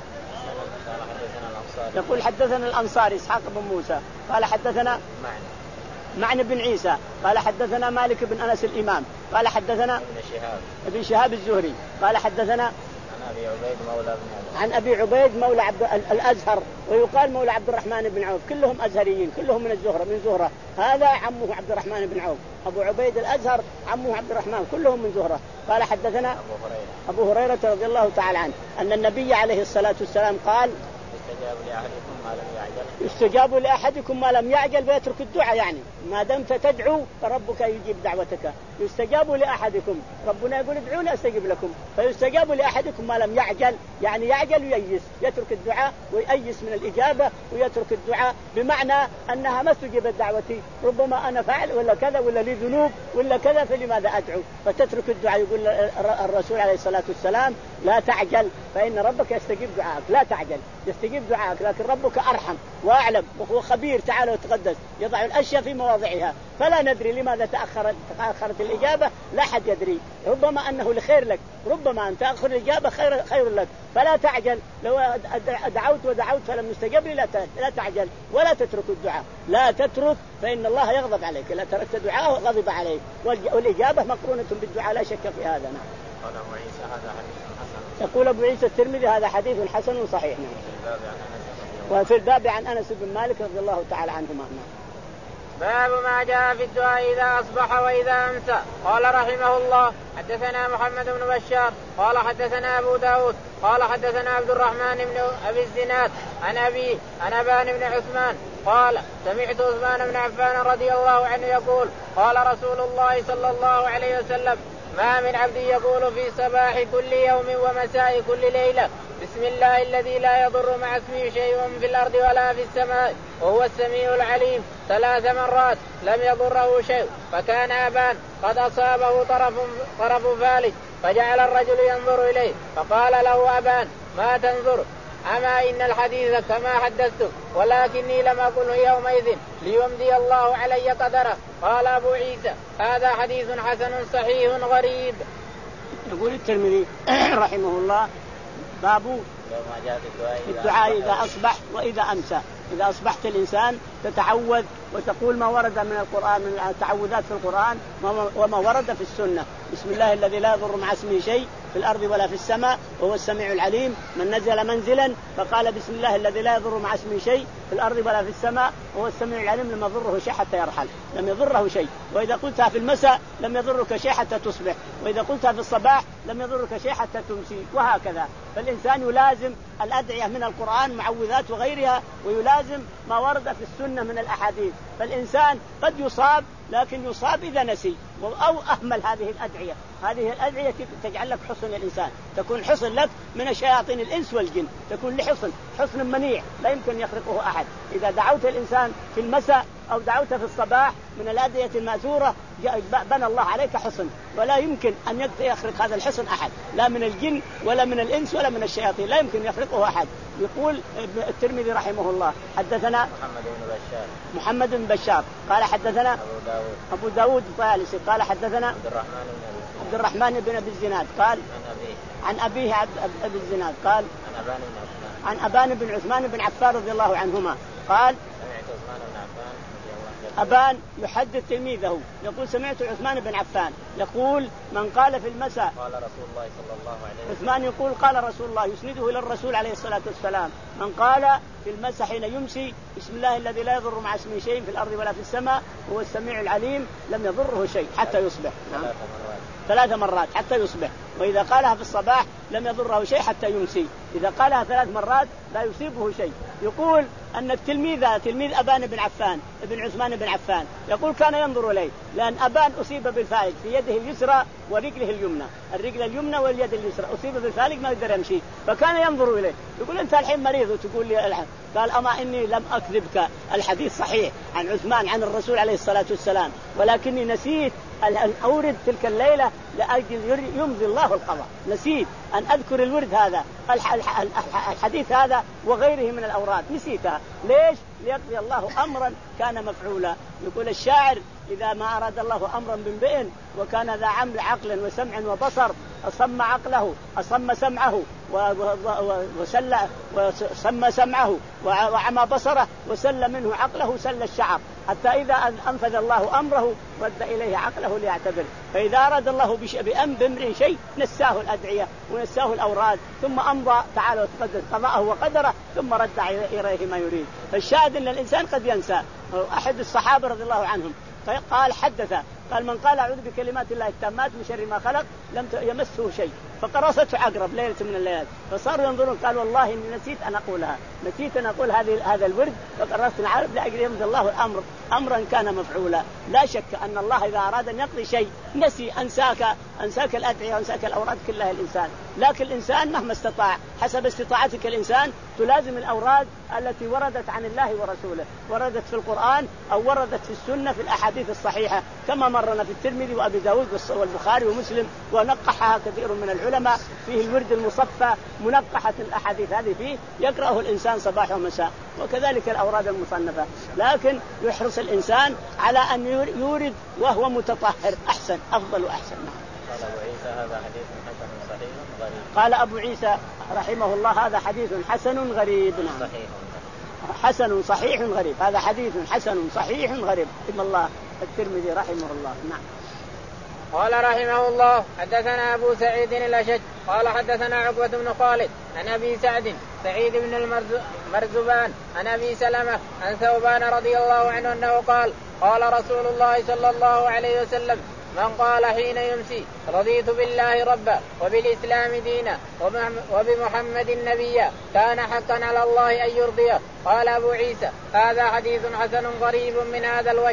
Speaker 2: يقول حدثنا الأنصاري إسحاق بن موسى قال حدثنا معن بن عيسى قال حدثنا مالك بن أنس الإمام قال حدثنا
Speaker 1: ابن شهاب
Speaker 2: ابن شهاب الزهري قال حدثنا
Speaker 1: عن أبي عبيد مولى بن
Speaker 2: عن أبي عبيد مولى عبد الأزهر ويقال مولى عبد الرحمن بن عوف، كلهم أزهريين كلهم من الزهرة من زهرة. هذا عمه عبد الرحمن بن عوف، أبو عبيد الأزهر عمه عبد الرحمن كلهم من زهرة. قال حدثنا
Speaker 1: أبو هريرة
Speaker 2: أبو هريرة رضي الله تعالى عنه أن النبي عليه الصلاة والسلام قال
Speaker 1: يستجاب لأحدكم ما لم يعجل
Speaker 2: يستجاب لأحدكم ما لم يعجل ويترك الدعاء. يعني ما دمت تدعو فربك يجيب دعوتك. يستجاب لأحدكم ربنا يقول ادعوني أستجب لكم، فيستجاب لأحدكم ما لم يعجل يعني يعجل وييس، يترك الدعاء ويأيس من الإجابة ويترك الدعاء بمعنى أنها ما استجيبت دعوتي، ربما أنا فعل ولا كذا ولا لي ذنوب ولا كذا فلماذا أدعو، فتترك الدعاء. يقول الرسول عليه الصلاة والسلام لا تعجل فإن ربك يستجيب دعائك، لا تعجل يستجيب دعائك، لكن ربك أرحم وأعلم وهو خبير تعالى وتقدس يضع الأشياء في مواضعها. فلا ندري لماذا تأخرت تأخرت الإجابة، لا حد يدري، ربما أنه لخير لك، ربما أن تأخر الإجابة خير خير لك. فلا تعجل، لو دعوت ودعوت فلم يستجب لي لا تعجل ولا تترك الدعاء، لا تترك فإن الله يغضب عليك، لا تركت دعاءه غضب عليك، والإجابة مقرونة بالدعاء لا شك في هذا. نعم.
Speaker 1: قال أبو عيسى هذا حديث حسن
Speaker 2: يقول أبو عيسى الترمذي هذا حديث حسن صحيح. وفي الباب عن أنس بن مالك رضي الله تعالى عنهما.
Speaker 1: باب ما جاء في الدعاء إذا أصبح وإذا أمسى. قال رحمه الله حدثنا محمد بن بشار قال حدثنا أبو داود قال حدثنا عبد الرحمن بن أبي الزناد عن أبيه عن أبان بن عثمان قال سمعت عثمان بن عفان رضي الله عنه يقول قال رسول الله صلى الله عليه وسلم ما من عبد يقول في صباح كل يوم ومساء كل ليلة بسم الله الذي لا يضر مع اسمه شيء في الأرض ولا في السماء وهو السميع العليم ثلاث مرات لم يضره شيء، فكان أبان قد أصابه طرف, طرف فالج فجعل الرجل ينظر إليه فقال له أبان ما تنظر؟ أما إن الحديث كما حدثت ولكني لم أقله يومئذ ليمضي الله علي قدره. قال أبو عيسى هذا حديث حسن صحيح غريب.
Speaker 2: يقول الترمذي رحمه الله باب الدعاء إذا أصبح وإذا أمسى. إذا أصبحت الإنسان تتعوذ وتقول ما ورد من القرآن من التعوذات في القرآن وما ورد في السنة. بسم الله الذي لا يضر مع اسمه شيء في الأرض ولا في السماء وهو السميع العليم. من نزل منزلا فقال بسم الله الذي لا يضر مع اسمه شيء في الأرض ولا في السماء وهو السميع العليم لم يضره شيء حتى يرحل، لم يضره شيء. وإذا قلتها في المساء لم يضرك شيء حتى تصبح، وإذا قلتها في الصباح لم يضرك شيء حتى تمسي، وهكذا. فالإنسان يلازم الأدعية من القرآن معوذات وغيرها ويلازم ما ورد في السنة من الأحاديث. فالإنسان قد يصاب لكن يصاب إذا نسي أو أهمل هذه الأدعية. هذه الأدعية تجعل لك حصن الإنسان، تكون حصن لك من الشياطين الإنس والجن، تكون لحصن حصن منيع لا يمكن يخرقه أحد. إذا دعوت الإنسان في المساء أو دعوت في الصباح من الأدعية المأثورة بنى الله عليك حصن، ولا يمكن أن يخرق هذا الحصن أحد، لا من الجن ولا من الإنس ولا من الشياطين، لا يمكن يخرقه أحد. يقول الترمذي رحمه الله حدثنا
Speaker 1: محمد بن بشار
Speaker 2: محمد بن بشار قال حدثنا
Speaker 1: أبو داود
Speaker 2: أبو داود الطيالسي قال حدثنا
Speaker 1: عبد الرحمن بن
Speaker 2: عبد الرحمن بن أبي الزناد قال
Speaker 1: عن أبيه
Speaker 2: عن أبيه عبد أبي الزناد قال
Speaker 1: عن أبان بن عثمان
Speaker 2: عن أبان بن عثمان بن عفان رضي الله عنهما قال
Speaker 1: سمعت عثمان بن عفان
Speaker 2: أبان يحدث تلميذه يقول سمعت عثمان بن عفان يقول من قال في المساء
Speaker 1: قال رسول الله صلى الله عليه وسلم.
Speaker 2: عثمان يقول قال رسول الله يسنده إلى الرسول عليه الصلاة والسلام من قال في المساء حين يمسي بسم الله الذي لا يضر مع اسمه شيء في الأرض ولا في السماء هو السميع العليم لم يضره شيء حتى يصبح.
Speaker 1: نعم.
Speaker 2: ثلاث مرات حتى يصبح. وإذا قالها في الصباح لم يضره شيء حتى يمسي. إذا قالها ثلاث مرات لا يصيبه شيء. يقول أن التلميذ تلميذ أبان بن عفان ابن عثمان بن عفان يقول كان ينظر إليه لأن أبان أصيب بالفالج في يده اليسرى ورجله اليمنى، الرجل اليمنى واليد اليسرى أصيب بالفالج ما يقدر يمشي، فكان ينظر إليه يقول أنت الحين مريض وتقول لي الحين. قال أما إني لم أكذبك، الحديث صحيح عن عثمان عن الرسول عليه الصلاة والسلام، ولكني نسيت أن أورد تلك الليلة لأجل يمضي الله القضاء، نسيت أن أذكر الورد هذا الحديث هذا وغيره من الأوراد نسيتها. ليش؟ ليقضي الله أمرا كان مفعولا. يقول الشاعر إذا ما أراد الله أمرا بامرئ وكان ذا عمل عقل وسمع وبصر أصم عقله أصم سمعه وسل وسم سمعه وعمى بصره وسل منه عقله سل الشعر، حتى إذا أنفذ الله أمره رد إليه عقله ليعتبر. فإذا أراد الله بأمر شيء نساه الأدعية ونساه الأوراد ثم أمضى تعالى وتقدس قضاءه وقدره ثم رد إليه ما يريد. فالشاهد أن الإنسان قد ينسى. أحد الصحابة رضي الله عنهم قال حدث قال من قال أعوذ بكلمات الله التامات من شر ما خلق لم يمسه شيء، فقرصته عقرب ليلة من الليالي، فصاروا ينظرون قال والله إني نسيت أن أقولها، نسيت أن أقول هذه هذا الورد فقرصتنا عقرب لأجل يمضي الله الأمر أمرا كان مفعولا. لا شك أن الله إذا أراد أن يقضي شيء نسي أنساك أنساك الأدعية وأنساك الأوراد كلها الإنسان. لكن الإنسان مهما استطاع حسب استطاعتك الإنسان تلازم الأوراد التي وردت عن الله ورسوله، وردت في القرآن أو وردت في السنة في الأحاديث الصحيحة كما مرنا في الترمذي وأبي داود والبخاري ومسلم، ونقحها كثير من العلماء فيه الورد المصفى منقحة الأحاديث هذه فيه يقرأه الإنسان صباح ومساء، وكذلك الأوراد المصنفة. لكن يحرص الإنسان على أن يورد وهو متطهر أحسن أفضل وأحسن.
Speaker 1: قال أبو عيسى هذا حديث حسن صحيح غريب.
Speaker 2: قال أبو عيسى رحمه الله هذا حديث حسن غريب. نعم.
Speaker 1: صحيح.
Speaker 2: حسن صحيح غريب، هذا حديث حسن صحيح غريب. إن الله الترمذي رحمه الله. نعم.
Speaker 1: قال رحمه الله حدثنا أبو سعيد الأشج قال حدثنا عقبة بن خالد عن أبي سعد سعيد بن المرزبان عن أبي سلمة عن ثوبان رضي الله عنه أنه قال قال رسول الله صلى الله عليه وسلم من قال حين يمسي رضيت بالله ربا وبالإسلام دينا وبمحمد نبيا كان حقا على الله أن يرضيه. قال أبو عيسى هذا حديث حسن غريب من هذا الوجه.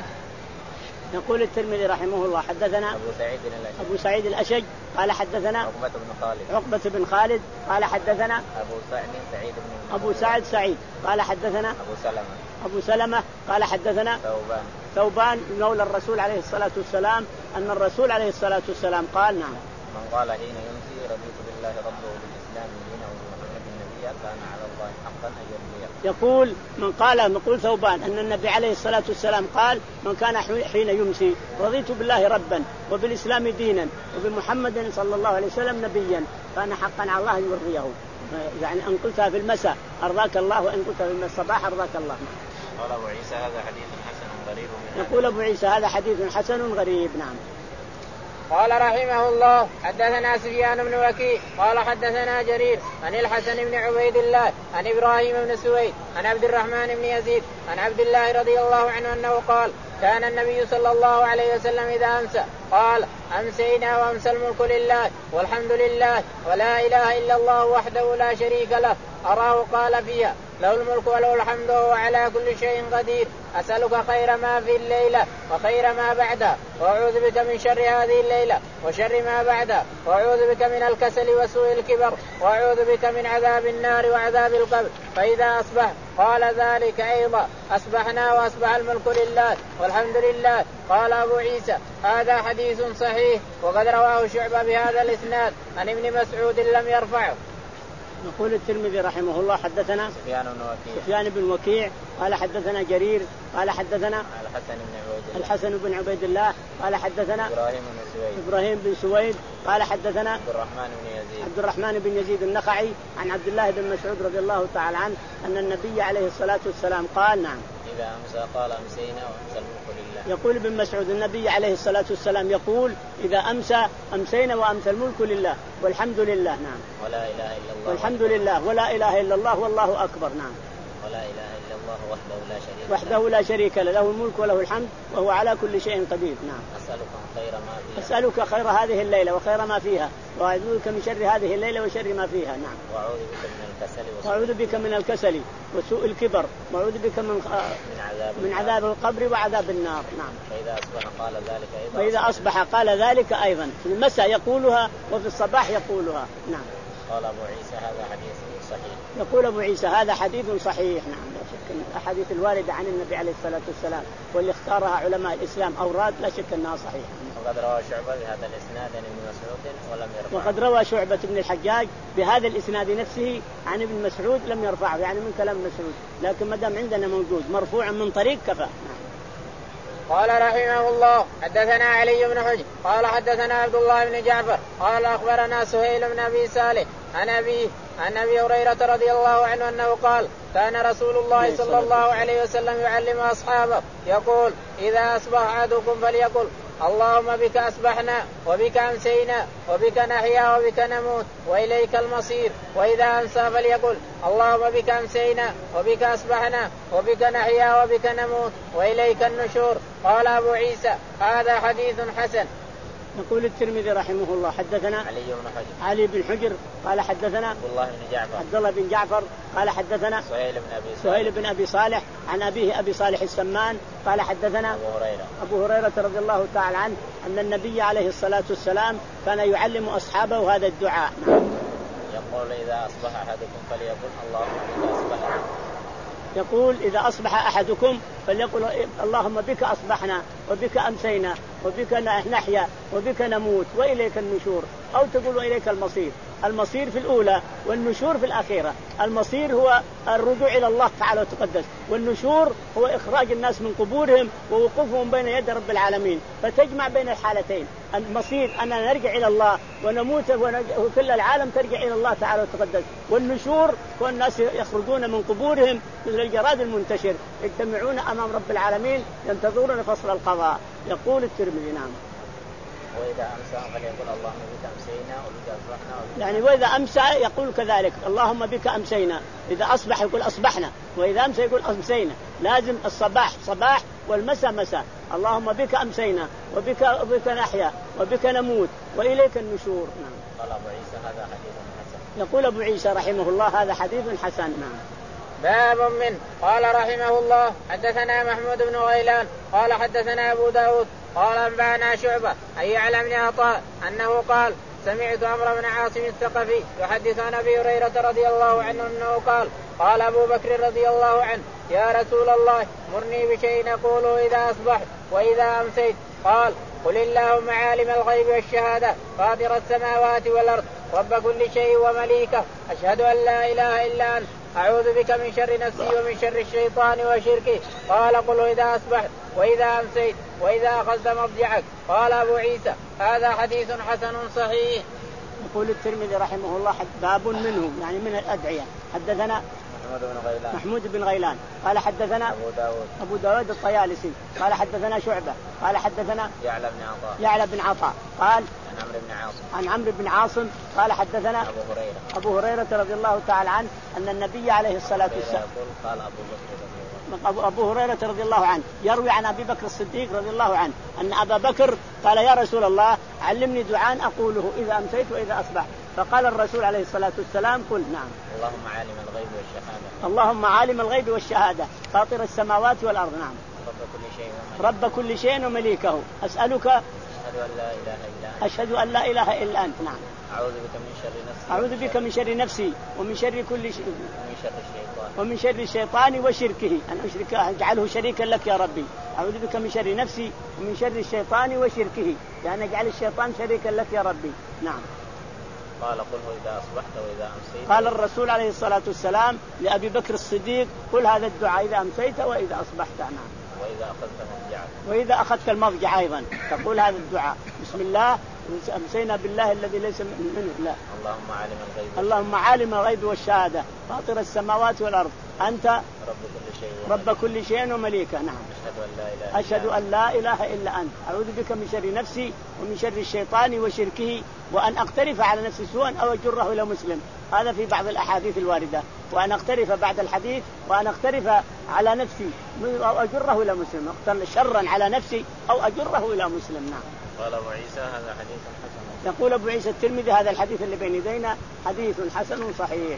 Speaker 2: يقول الترمذي رحمه الله حدثنا
Speaker 1: أبو سعيد الأشج
Speaker 2: أبو سعيد الأشج قال حدثنا
Speaker 1: عقبة بن خالد
Speaker 2: عقبة بن خالد قال حدثنا
Speaker 1: أبو سعد سعيد بن
Speaker 2: أبو سعد سعيد قال حدثنا
Speaker 1: أبو سلمة
Speaker 2: أبو سلمة قال حدثنا
Speaker 1: ثوبان
Speaker 2: ثوبان مولى الرسول عليه الصلاة والسلام أن الرسول عليه الصلاة والسلام قال نعم
Speaker 1: من قال حين يمسي رضيت بالله ربه وبالإسلام دينا وبمحمد نبيا كان على الله حقا أن يرضيه.
Speaker 2: يقول من قال نقول ثوبان أن النبي عليه الصلاة والسلام قال من كان حين يمسي رضيت بالله ربا وبالإسلام دينا وبمحمد صلى الله عليه وسلم نبيا كان حقا على الله أن يرضيه. يعني أن قلتها في المساء أرضاك الله وإن قلتها في الصباح أرضاك الله.
Speaker 1: قال أبو عيسى هذا حديث حسن غريب من
Speaker 2: يقول أبو عيسى هذا حديث حسن غريب. نعم.
Speaker 1: قال رحمه الله حدثنا سفيان بن وكيع قال حدثنا جرير عن الحسن بن عبيد الله عن إبراهيم بن سويد عن عبد الرحمن بن يزيد عن عبد الله رضي الله عنه أنه قال كان النبي صلى الله عليه وسلم إذا أمسى قال أمسينا وأمسى الملك لله والحمد لله ولا إله إلا الله وحده لا شريك له. أراه قال فيها له الملك وله الحمد وهو على كل شيء قدير. أسألك خير ما في الليلة وخير ما بعدها وأعوذ بك من شر هذه الليلة وشر ما بعدها وأعوذ بك من الكسل وسوء الكبر وأعوذ بك من عذاب النار وعذاب القبر. فإذا أصبح قال ذلك أيضا أصبحنا وأصبح الملك لله والحمد لله. قال أبو عيسى هذا حديث صحيح وقد رواه شعبة بهذا الإسناد عن ابن مسعود لم يرفعه.
Speaker 2: يقول الترمذي رحمه الله حدثنا
Speaker 1: سفيان بن وكيع
Speaker 2: سفيان بن وكيع قال حدثنا جرير قال حدثنا
Speaker 1: الحسن بن عبيد الله
Speaker 2: الحسن بن عبيد الله قال حدثنا
Speaker 1: إبراهيم بن سويد
Speaker 2: إبراهيم بن سويد قال حدثنا
Speaker 1: عبد الرحمن بن يزيد
Speaker 2: عبد الرحمن بن يزيد النخعي عن عبد الله بن مسعود رضي الله تعالى عنه أن النبي عليه الصلاة والسلام قال نعم
Speaker 1: إذا أمسى قال أمسينا وأمسى الملك لله.
Speaker 2: يقول ابن مسعود النبي عليه الصلاة والسلام يقول إذا أمسى أمسينا وأمسى الملك لله والحمد لله. نعم.
Speaker 1: ولا إله إلا الله
Speaker 2: والحمد لله ولا إله إلا الله والله أكبر. نعم.
Speaker 1: ولا إله إلا الله وحده لا شريك
Speaker 2: وحده لا شريك له له الملك وله الحمد وهو على كل شيء قدير. نعم.
Speaker 1: أسألك خير ما فيها
Speaker 2: أسألك خير هذه الليلة وخير ما فيها وأعوذ بك من شر هذه الليلة وشر ما فيها. نعم.
Speaker 1: وأعوذ بك من الكسل
Speaker 2: وأعوذ بك من الكسل وسوء الكبر وأعوذ بك من
Speaker 1: من عذاب
Speaker 2: من عذاب القبر وعذاب النار. نعم.
Speaker 1: فإذا أصبح قال ذلك أيضا
Speaker 2: فإذا أصبح قال ذلك أيضا في المساء يقولها وفي الصباح يقولها. نعم.
Speaker 1: قال أبو عيسى هذا حديث صحيح.
Speaker 2: يقول أبو عيسى هذا حديث صحيح. نعم. لا شك أن الأحاديث الواردة عن النبي عليه الصلاة والسلام واللي اختارها علماء الإسلام أوراد لا شك أنها صحيحة.
Speaker 1: وقد روى شعبة بهذا الإسناد عن ابن مسعود ولم يرفعه.
Speaker 2: وقد روى شعبة بن الحجاج بهذا الإسناد نفسه عن ابن مسعود لم يرفعه يعني من كلام مسعود لكن ما دام عندنا موجود مرفوع من طريق كفى. نعم.
Speaker 1: قال رحمه الله حدثنا علي بن حجر قال حدثنا عبد الله بن جعفر قال أخبرنا سهيل بن أبي صالح عن أبيه عن أبي هريرة رضي الله عنه أنه قال كان رسول الله صلى الله عليه وسلم يعلم أصحابه يقول إذا أصبح أحدكم فليقل اللهم بك أصبحنا وبك أمسينا وبك نحيا وبك نموت وإليك المصير. وإذا أمسى فليقل اللهم بك أمسينا وبك أصبحنا وبك نحيا وبك نموت وإليك النشور. قال أبو عيسى هذا حديث حسن.
Speaker 2: يقول الترمذي رحمه الله حدثنا
Speaker 1: علي بن حجر
Speaker 2: علي بن حجر قال حدثنا
Speaker 1: عبد الله بن جعفر
Speaker 2: عبد الله بن جعفر قال حدثنا
Speaker 1: سهيل بن أبي
Speaker 2: سهيل بن أبي صالح عن أبيه أبي صالح السمان قال حدثنا
Speaker 1: أبو هريرة
Speaker 2: أبو هريرة رضي الله تعالى عنه أن النبي عليه الصلاة والسلام كان يعلم أصحابه هذا الدعاء.
Speaker 1: يقول إذا أصبح أحدكم فليقل اللهم بك أصبحنا
Speaker 2: يقول إذا أصبح أحدكم فليقل اللهم بك أصبحنا وبك أمسينا وبك نحيا وبك نموت وإليك النشور أو تقول وإليك المصير. المصير في الأولى والنشور في الأخيرة. المصير هو الرجوع إلى الله تعالى وتقدس والنشور هو إخراج الناس من قبورهم ووقوفهم بين يد رب العالمين فتجمع بين الحالتين. المصير أننا نرجع إلى الله ونموت وكل العالم ترجع إلى الله تعالى وتقدس والنشور هو الناس يخرجون من قبورهم مثل الجراد المنتشر يجتمعون أمام رب العالمين ينتظرون فصل القضاء. يقول الترمذي نعم
Speaker 1: وإذا أمسى فليقول اللهم بك أمسينا وبك أصبحنا.
Speaker 2: يعني وإذا أمسى يقول كذلك اللهم بك أمسينا، إذا أصبح يقول أصبحنا، وإذا أمسى يقول أمسينا. لازم الصباح صباح والمساء مساء. اللهم بك أمسينا وبك وبك نحيا وبك نموت وإليك النشور. نعم.
Speaker 1: قال أبو عيسى هذا حديث حسن.
Speaker 2: يقول أبو عيسى رحمه الله هذا حديث حسن. نعم.
Speaker 1: باب من قال رحمه الله حدثنا محمود بن غيلان قال حدثنا أبو داود قال أنبأنا شعبة أي يعلم بن عطاء أنه قال سمعت عمرو بن عاصم الثقفي يحدث عن أبي هريرة رضي الله عنه أنه قال قال أبو بكر رضي الله عنه يا رسول الله مرني بشيء أقوله إذا أصبحت وإذا أمسيت. قال قل اللهم عالم الغيب والشهادة فاطر السماوات والأرض رب كل شيء ومليكه أشهد أن لا إله إلا أنت أعوذ بك من شر نفسي ومن شر الشيطان وشركه. قال قل إذا أصبحت وإذا أمسيت وإذا أخذت مضجعك. قال أبو عيسى هذا حديث حسن صحيح.
Speaker 2: يقول الترمذي رحمه الله باب منه يعني من الأدعية. حدثنا
Speaker 1: محمود بن غيلان
Speaker 2: محمود بن غيلان قال حدثنا
Speaker 1: أبو داود
Speaker 2: أبو داود الطيالسي قال حدثنا شعبة قال حدثنا
Speaker 1: يعلى بن عطاء
Speaker 2: يعلى بن عطاء قال
Speaker 1: عن عمرو بن عاصم
Speaker 2: عن عمرو بن عاصم قال حدثنا
Speaker 1: أبو هريرة
Speaker 2: أبو هريرة رضي الله تعالى عنه أن النبي عليه الصلاة والسلام
Speaker 1: قال أبو بكر رضي الله
Speaker 2: أبو, أبو هريرة رضي الله عنه يروي عن أبي بكر الصديق رضي الله عنه أن أبا بكر قال يا رسول الله علمني دعاء أقوله إذا أمسيت وإذا أصبحت. فقال الرسول عليه الصلاة والسلام قل نعم
Speaker 1: اللهم عالم الغيب والشهادة
Speaker 2: اللهم عالم الغيب والشهادة فاطر السماوات والأرض نعم
Speaker 1: رب كل شيء
Speaker 2: رب كل شيء ومليكه أسألك
Speaker 1: أشهد أن لا إله إلا أنت
Speaker 2: أشهد أن لا إله إلا أنت نعم
Speaker 1: أعوذ بك من شر نفسي
Speaker 2: أعوذ بك من شر نفسي ومن شر كل شيء
Speaker 1: ومن شر الشيطان
Speaker 2: ومن شر الشيطان وشركه أن أشرك أجعله شريكا لك يا ربي. أعوذ بك من شر نفسي ومن شر الشيطان وشركه يعني أجعل الشيطان شريكا لك يا ربي. نعم.
Speaker 1: قال قل إذا أصبحت وإذا أمسيت.
Speaker 2: قال الرسول عليه الصلاة والسلام لأبي بكر الصديق قل هذا الدعاء إذا أمسيت وإذا أصبحت. نعم.
Speaker 1: وإذا أخذت مضجعك
Speaker 2: وإذا أخذت المضجع أيضا تقول هذا الدعاء بسم الله أمسينا بالله الذي ليس منه لا
Speaker 1: اللهم عالم الغيب
Speaker 2: اللهم عالم الغيب والشهادة فاطر السماوات والأرض أنت
Speaker 1: رب كل شيء
Speaker 2: رب كل شيء ومليكه. نعم.
Speaker 1: أشهد
Speaker 2: أشهد
Speaker 1: أن لا إله
Speaker 2: أن لا إله إلا أنت أعوذ بك من شر نفسي ومن شر الشيطان وشركه وأن أقترف على نفسي سوءا أو أجره إلى مسلم. هذا في بعض الأحاديث الواردة وأن أقترف بعد الحديث وأن أقترف على نفسي أو أجره إلى مسلم أقترف شرا على نفسي أو أجره إلى مسلم. نعم.
Speaker 1: قال أبو عيسى هذا حديث حسن.
Speaker 2: يقول أبو عيسى الترمذي هذا الحديث اللي بين يدينا حديث حسن صحيح.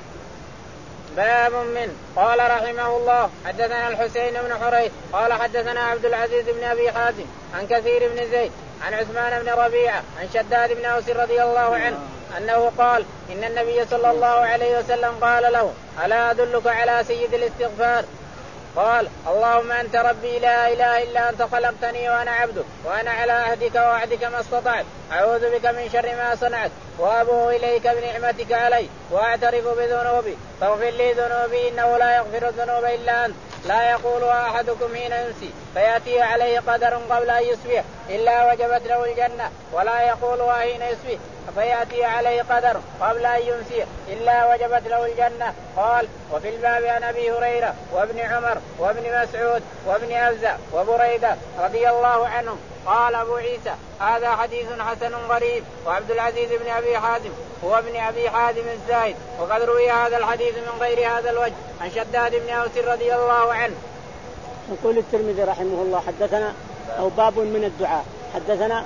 Speaker 1: باب من قال رحمه الله حدثنا الحسين بن حريث قال حدثنا عبد العزيز بن أبي حازم عن كثير بن زيد عن عثمان بن ربيعة عن شداد بن أوس رضي الله عنه أنه قال إن النبي صلى الله عليه وسلم قال له ألا أدلك على سيد الاستغفار؟ قال اللهم أنت ربي لا إله إلا أنت خلقتني وأنا عبدك وأنا على عهدك ووعدك ما استطعت أعوذ بك من شر ما صنعت وأبوء إليك بنعمتك علي وأعترف بذنوبي فاغفر لي ذنوبي إنه لا يغفر الذنوب إلا أنت لا يقولها أحدكم حين يمسي فيأتي عليه قدر قبل أن يصبح إلا وجبت له الجنة ولا يقولها حين يصبح فيأتي عليه قدر قبل أن يمسي إلا وجبت له الجنة. قال وفي الباب عن أبي هريرة وابن عمر وابن مسعود وابن أبزة وبريدة رضي الله عنهم. قال أبو عيسى هذا حديث حسن غريب. وعبد العزيز بن أبي حازم هو ابن أبي حازم الزاهد وقد روي هذا الحديث من غير هذا الوجه عن شداد بن أوس رضي الله عنه.
Speaker 2: يقول الترمذي رحمه الله حدثنا أو باب من الدعاء حدثنا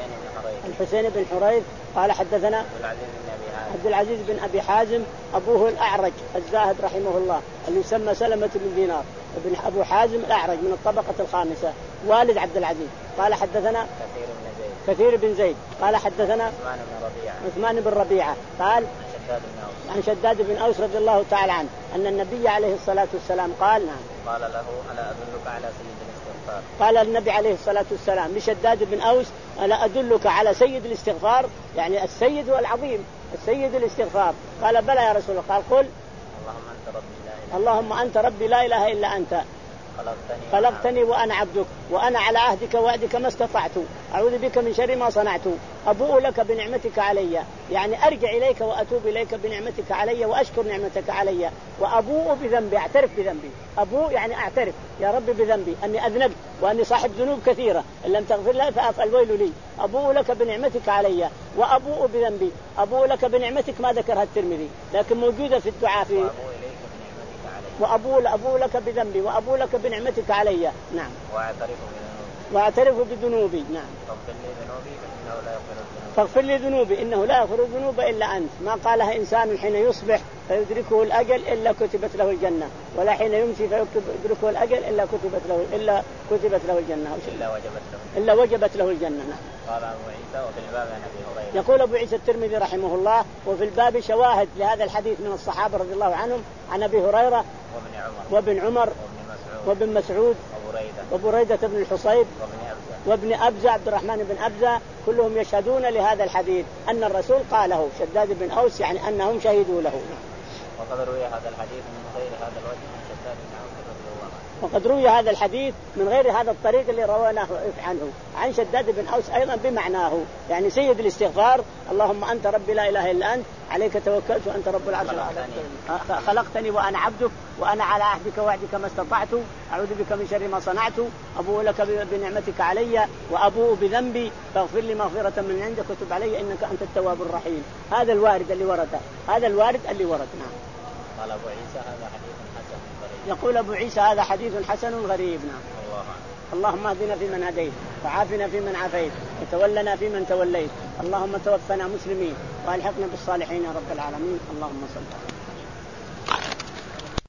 Speaker 2: الحسين بن حريث قال حدثنا عبد العزيز بن أبي حازم أبوه الأعرج الزاهد رحمه الله اللي يسمى سلمة بن دينار ابن أبو حازم الأعرج من الطبقة الخامسة والد عبد العزيز. قال حدثنا
Speaker 1: كثير بن زيد
Speaker 2: كثير بن زيد قال حدثنا
Speaker 1: عثمان بن ربيعة
Speaker 2: عثمان بن ربيعة قال عن شداد بن أوس رضي الله تعالى عنه أن النبي عليه الصلاة والسلام قال نعم
Speaker 1: قال له ألا أدلك على سيد الاستغفار؟
Speaker 2: قال النبي عليه الصلاة والسلام لشداد بن أوس ألا أدلك على سيد الاستغفار يعني السيد والعظيم السيد الاستغفار؟ قال بلى يا رسول الله. قال قل
Speaker 1: اللهم أنت ربي لا إله
Speaker 2: اللهم أنت ربي لا إله إلا أنت
Speaker 1: خلقتني,
Speaker 2: خلقتني وأنا عبدك وأنا على عهدك ووعدك ما استطعت أعوذ بك من شر ما صنعت أبوء لك بنعمتك علي، يعني أرجع إليك وأتوب إليك بنعمتك علي وأشكر نعمتك علي، وأبوء بذنبي أعترف بذنبي. أبوء يعني أعترف يا رب بذنبي أني أذنبت وأني صاحب ذنوب كثيرة إن لم تغفر لي فالويل لي. أبوء لك بنعمتك علي وأبوء بذنبي. أبوء لك بنعمتك ما ذكرها الترمذي لكن موجودة في الدعاء في وأبوء أبوء لك بذنبي وأبوء لك بنعمتك علي. نعم. وأعترف بذنوبي. نعم. فاغفر لي ذنوبي إنه لا يغفر الذنوب إلا أنت. ما قالها إنسان حين يصبح فيدركه الأجل إلا كتبت له الجنة، ولا حين يمسي فيدركه الأجل إلا كتبت له إلا كتبت له الجنة
Speaker 1: إلا وجبت له
Speaker 2: إلا وجبت له الجنة. نعم.
Speaker 1: قال أبو عيسى وفي الباب عن أبي هريرة.
Speaker 2: يقول أبو عيسى الترمذي رحمه الله وفي الباب شواهد لهذا الحديث من الصحابة رضي الله عنهم عن أبي هريرة
Speaker 1: وابن عمر
Speaker 2: وابن عمر وابن مسعود وبريدة بن الحصيب وابن أبزة عبد الرحمن بن أبزة كلهم يشهدون لهذا الحديث أن الرسول قاله. شداد بن أوس يعني أنهم شهدوا له.
Speaker 1: وقد روي هذا الحديث من غير هذا الوجه عن شداد بن أوس رضي الله عنه.
Speaker 2: وقد روي هذا الحديث من غير هذا الطريق اللي رويناه عنه عن شداد بن أوس أيضا بمعناه، يعني سيد الاستغفار اللهم أنت ربي لا إله إلا أنت عليك توكلت وأنت رب العرش العظيم خلقتني وأنا عبدك وأنا على عهدك ووعدك ما استطعت أعوذ بك من شر ما صنعت أبوء لك بنعمتك علي وأبوء بذنبي فاغفر لي مغفرة من عندك وتب علي إنك أنت التواب الرحيم. هذا الوارد اللي ورد هذا الوارد اللي ورد. نعم.
Speaker 1: قال أبو عيسى هذا حديث حسن غريب.
Speaker 2: يقول أبو عيسى هذا حديث حسن غريب. نعم.
Speaker 1: الله.
Speaker 2: اللهم اهدنا فيمن هديت وعافنا فيمن عافيت وتولنا فيمن توليت اللهم توفنا مسلمين والحقنا بالصالحين يا رب العالمين. اللهم صل على